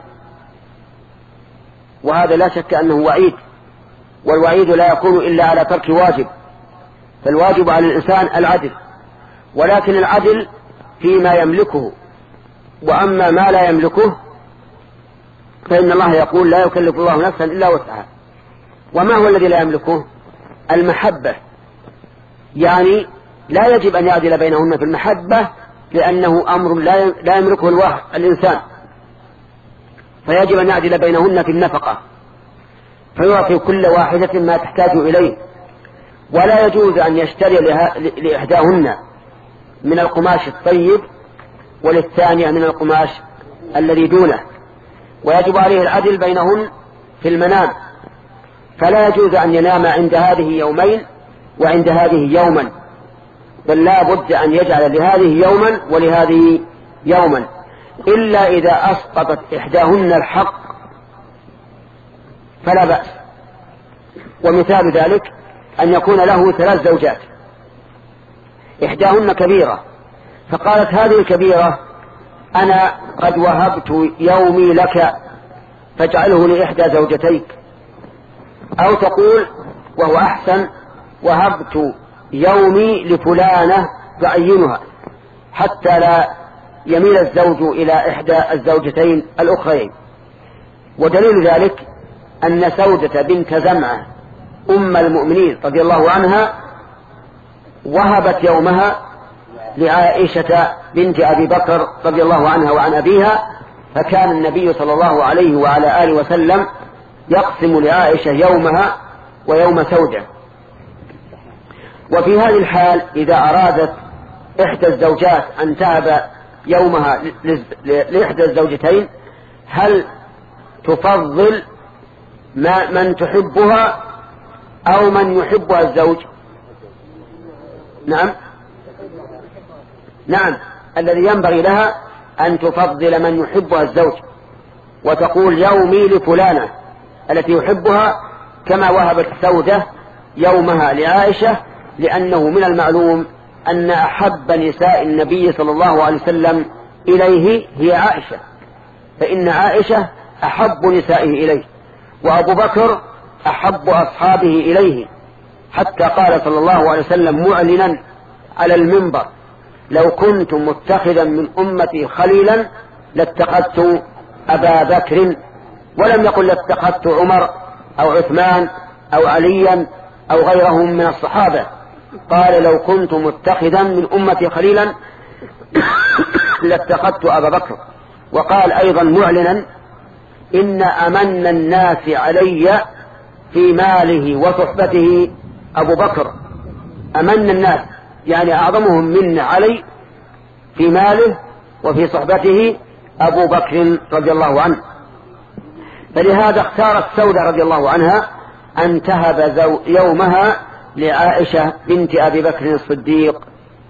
وهذا لا شك أنه وعيد، والوعيد لا يكون إلا على ترك واجب، فالواجب على الإنسان العدل، ولكن العدل فيما يملكه، وأما ما لا يملكه فإن الله يقول: لا يكلف الله نفسا إلا وسعها. وما هو الذي لا يملكه؟ المحبة، يعني لا يجب أن يعدل بينهن في المحبة، لأنه أمر لا يملكه الواحد الإنسان، فيجب أن يعدل بينهن في النفقة، فيعطي كل واحدة ما تحتاج إليه، ولا يجوز أن يشتري لإحداهن من القماش الطيب وللثانية من القماش الذي دونه، ويجب عليه العدل بينهن في المنام، فلا يجوز أن ينام عند هذه يومين وعند هذه يوما، بل لا بد أن يجعل لهذه يوما ولهذه يوما، إلا إذا أسقطت إحداهن الحق فلا بأس. ومثال ذلك أن يكون له ثلاث زوجات إحداهن كبيرة، فقالت هذه الكبيرة أنا قد وهبت يومي لك فاجعله لإحدى زوجتيك، أو تقول وهو أحسن وهبت يومي لفلانة تعينها حتى لا يميل الزوج إلى إحدى الزوجتين الأخرين. ودليل ذلك أن سودة بنت زمعة أم المؤمنين رضي الله عنها وهبت يومها لعائشة بنت أبي بكر رضي الله عنها وعن أبيها، فكان النبي صلى الله عليه وعلى آله وسلم يقسم لعائشة يومها ويوم سودة. وفي هذه الحال إذا أرادت إحدى الزوجات أن تهب يومها لإحدى الزوجتين، هل تفضل ما من تحبها أو من يحبها الزوج؟ نعم نعم الذي ينبغي لها أن تفضل من يحبها الزوج، وتقول يومي لفلانة التي يحبها، كما وهبت سودة يومها لعائشة، لأنه من المعلوم أن أحب نساء النبي صلى الله عليه وسلم إليه هي عائشة، فإن عائشة أحب نسائه إليه، وأبو بكر أحب أصحابه إليه، حتى قال صلى الله عليه وسلم معلنا على المنبر لو كنت متخذا من أمتي خليلا لاتخذت أبا بكر، ولم يقل لاتخذت عمر أو عثمان أو عليا أو غيرهم من الصحابة، قال لو كنت متخذا من أمتي خليلا لاتخذت أبا بكر. وقال أيضا معلنا إن أمن الناس علي في ماله وصحبته أبو بكر، أمن الناس يعني أعظمهم من علي في ماله وفي صحبته أبو بكر رضي الله عنه. فلهذا اختارت سودة رضي الله عنها أن تهب يومها لعائشة بنت أبي بكر الصديق.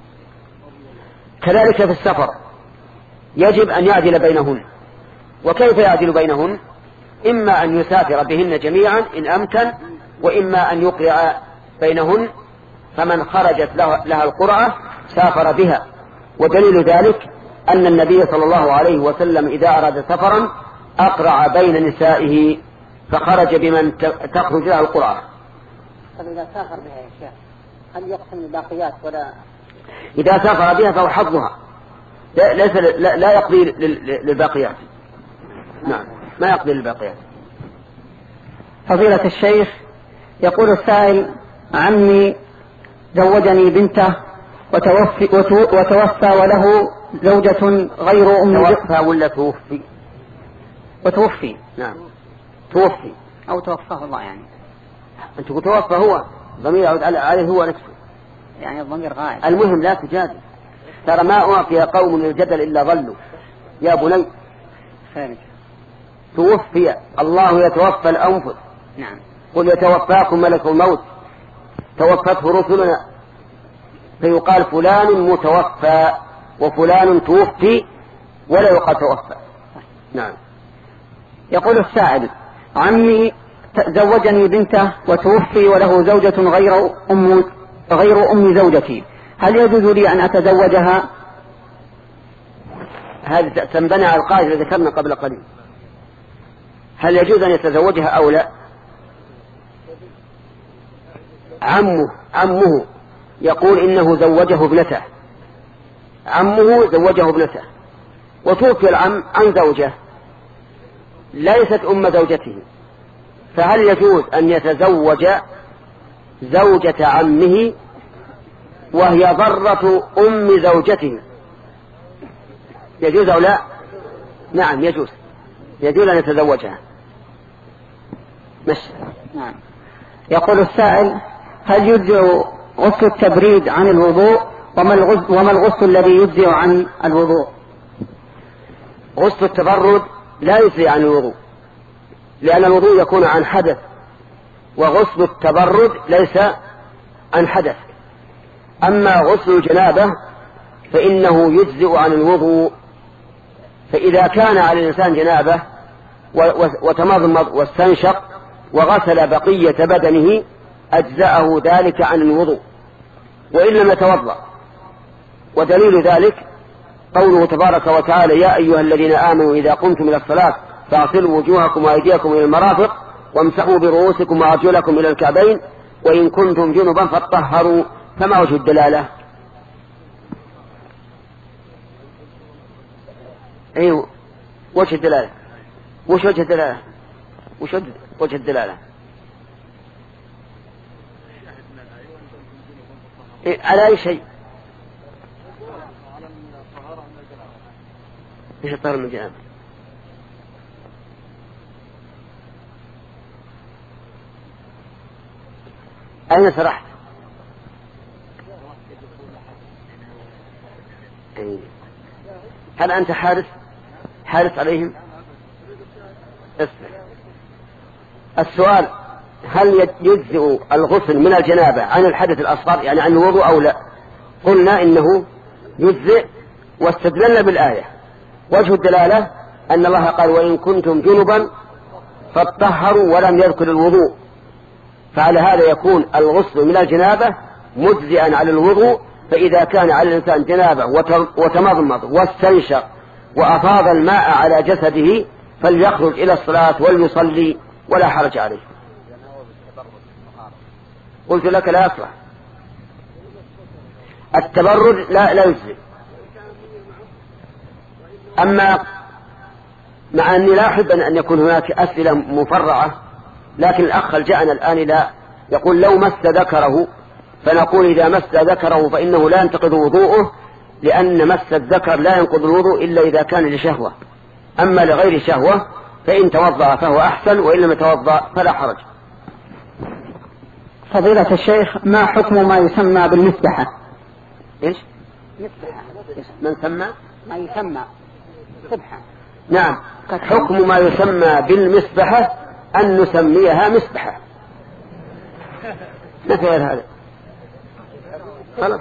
كذلك في السفر يجب أن يعدل بينهن. وكيف يعدل بينهن؟ إما أن يسافر بهن جميعا إن أمكن، وإما أن يقرع بينهن، فمن خرجت لها القرعة سافر بها. ودليل ذلك أن النبي صلى الله عليه وسلم إذا أراد سفرا أقرع بين نسائه فخرج بمن تخرج لها القرعة. طيب إذا سافر بها يا شيخ هل يقسم الباقيات ولا؟ إذا سافر بها فهو حظها، لا, ليس لا, لا يقضي للباقيات. نعم ما يقضي للباقيات. فضيلة الشيخ، يقول السائل عمي زوجني بنته وتوفي, وتوفى وله زوجة غير أم. توفى ولا توفي؟ وتوفي. نعم توفي أو توفاه الله يعني. أنت توفى هو ضمير يعود عليه هو نفسه، يعني الضمير غائب. المهم لا تجادل، ترى ما أعطي قوم الجدل إلا ضلوا يا بني. خير. توفي الله يتوفى الأنفس. نعم. قل يتوفاكم ملك الموت توفته رسلنا، فيقال فلان متوفى وفلان توفي ولا يقال توفى. نعم. يقول السائل عمي زوجني بنته وتوفي وله زوجة غير أم غير أم زوجتي، هل يجوز لي أن أتزوجها؟ هذا تنبنى على القاعدة التي ذكرنا قبل قليل، هل يجوز أن يتزوجها أو لا؟ عمه عمه يقول إنه زوجه ابنته، عمه زوجه ابنته، وتوفي العم عن زوجه ليست أم زوجته، فهل يجوز أن يتزوج زوجة عمه وهي ضرة أم زوجته؟ يجوز أو لا؟ نعم يجوز، يجوز أن يتزوجها. مش نعم. يقول السائل هل يجزئ غسل التبريد عن الوضوء، وما الغسل, وما الغسل الذي يجزئ عن الوضوء؟ غسل التبرد لا يجزئ عن الوضوء، لأن الوضوء يكون عن حدث، وغسل التبرد ليس عن حدث. أما غسل الجنابة فإنه يجزئ عن الوضوء، فإذا كان على الإنسان جنابة وتمضمض واستنشق وغسل بقية بدنه أجزأه ذلك عن الوضوء وإن لم يتوضأ. ودليل ذلك قوله تبارك وتعالى: يا أيها الذين آمنوا إذا قمتم إلى الصلاة فاغسلوا وجوهكم وأيديكم إلى المرافق وامسحوا برؤوسكم وأرجلكم إلى الكعبين وإن كنتم جنبا فاطهروا. فما وجه الدلالة؟ أيوه وجه الدلالة. وش وجه الدلالة؟ وش وجه الدلالة؟ إيه على أي شيء؟ إيش الطهارة من الجنابة؟ أين سرحت؟ أيه. هل أنت حارس حارس عليهم؟ اسمع، السؤال: هل يجزئ الغسل من الجنابة عن الحدث الأصغر يعني عن الوضوء أو لا؟ قلنا إنه يجزئ، واستدللنا بالآية. وجه الدلالة أن الله قال: وإن كنتم جنبا فاطهروا، ولم يذكر الوضوء، فعلى هذا يكون الغسل من الجنابة مجزئا على الوضوء. فإذا كان على الإنسان جنابة وتمضمض واستنشق وأفاض الماء على جسده فليخرج إلى الصلاة وليصلي ولا حرج عليه. قلت لك لا يصلح التبرد، لا لا يجزي. أما مع أني لا أحب أن يكون هناك أسئلة مفرعة، لكن الأخ جاءنا الآن لا يقول لو مس ذكره، فنقول إذا مس ذكره فإنه لا ينتقض وضوءه، لأن مس الذكر لا ينقض الوضوء إلا إذا كان لشهوة. أما لغير شهوة فإن توضأ فهو أحسن، وإن لم يتوضأ فلا حرج. فضيلة الشيخ، ما حكم ما يسمى بالمسبحة؟ إيش؟ مسبحة. من سمى؟ ما يسمى سبحة. نعم، حكم ما يسمى بالمسبحة أن نسميها مسبحة. ما في غير هذا. خلاص.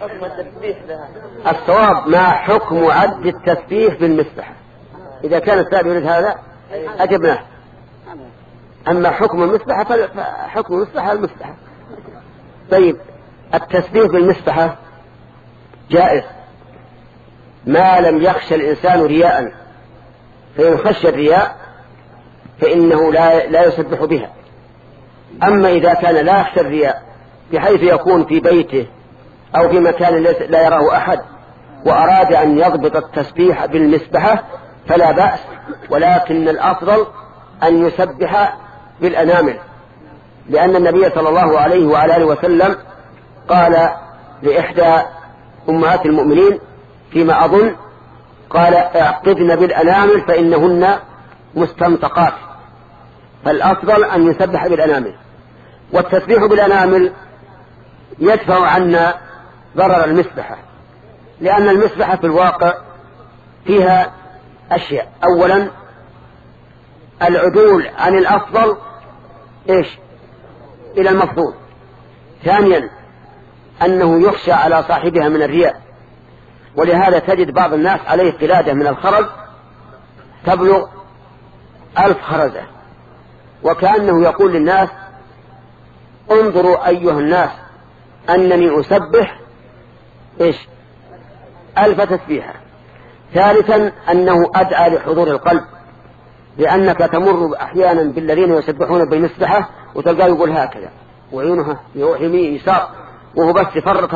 الصواب: ما حكم عد التسبيح بالمسبحة؟ إذا كان السائل يريد هذا أجبناه. أما حكم المسبحة فحكم المسبحة المسبحة. طيب، التسبيح بالمسبحة جائز ما لم يخشى الإنسان رياء، فإن خشى الرياء فإنه لا, لا يسبح بها. أما إذا كان لا يخشى الرياء بحيث يكون في بيته أو في مكان لا يراه أحد وأراد أن يضبط التسبيح بالمسبحة فلا بأس، ولكن الأفضل أن يسبح بالأنامل، لأن النبي صلى الله عليه وعلى آله وسلم قال لإحدى أمهات المؤمنين فيما أظن، قال: اعقدن بالأنامل فإنهن مستنطقات. فالأفضل أن يسبح بالأنامل. والتسبيح بالأنامل يدفع عنا ضرر المسبحة، لأن المسبحة في الواقع فيها أشياء: أولا العدول عن الأفضل إيش إلى المفضول، ثانيا أنه يخشى على صاحبها من الرياء، ولهذا تجد بعض الناس عليه قلادة من الخرز تبلغ ألف خرزة، وكأنه يقول للناس: انظروا أيها الناس أنني أسبح إيش ألف تسبيحة. ثالثا أنه أدعى لحضور القلب، لأنك تمر أحيانا بالذين يسبحون بالمسبحة وتلقاه يقول هكذا وعينها يمين يسار، وهو بس يفرق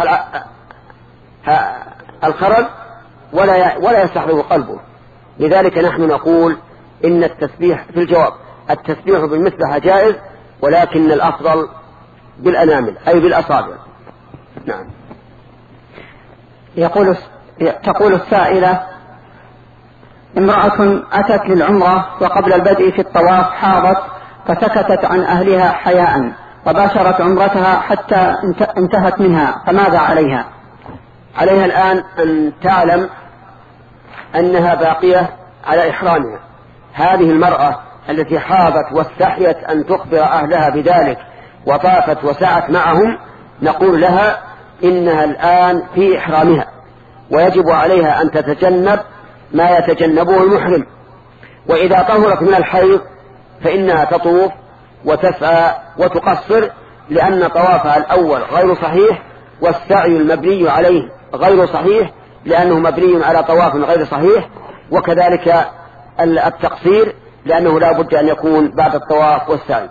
الخرج ولا ولا يستحضر قلبه. لذلك نحن نقول إن التسبيح في الجواب التسبيح بالمسبحة جائز، ولكن الأفضل بالأنامل أي بالأصابع. نعم. يقول تقول السائلة: امرأة أتت للعمرة وقبل البدء في الطواف حاضت فسكتت عن أهلها حياء وباشرت عمرتها حتى انتهت منها، فماذا عليها؟ عليها الآن أن تعلم أنها باقية على إحرامها. هذه المرأة التي حاضت واستحيت أن تخبر أهلها بذلك وطافت وسعت معهم، نقول لها: إنها الآن في إحرامها، ويجب عليها أن تتجنب ما يتجنبه المحرم. وإذا طهرت من الحيض فإنها تطوف وتسعى وتقصر، لأن طوافها الأول غير صحيح، والسعي المبني عليه غير صحيح لأنه مبني على طواف غير صحيح، وكذلك التقصير لأنه لا بد أن يكون بعد الطواف والسعي.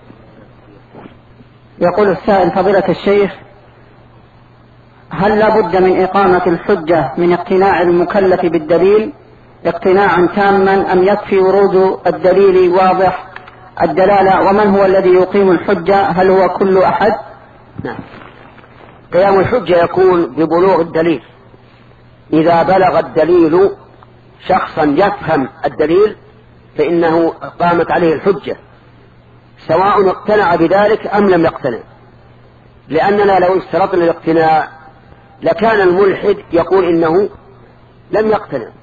يقول السائل: فضيلة الشيخ، هل لا بد من إقامة الحجة من اقتناع المكلف بالدليل اقتناعا تاما، أم يكفي ورود الدليل واضح الدلالة؟ ومن هو الذي يقيم الحجة؟ هل هو كل أحد؟ نعم. قيام الحجة يكون ببلوغ الدليل. إذا بلغ الدليل شخصا يفهم الدليل فإنه قامت عليه الحجة، سواء اقتنع بذلك أم لم يقتنع، لأننا لو اشترطنا الاقتناع لكان الملحد يقول إنه لم يقتنع،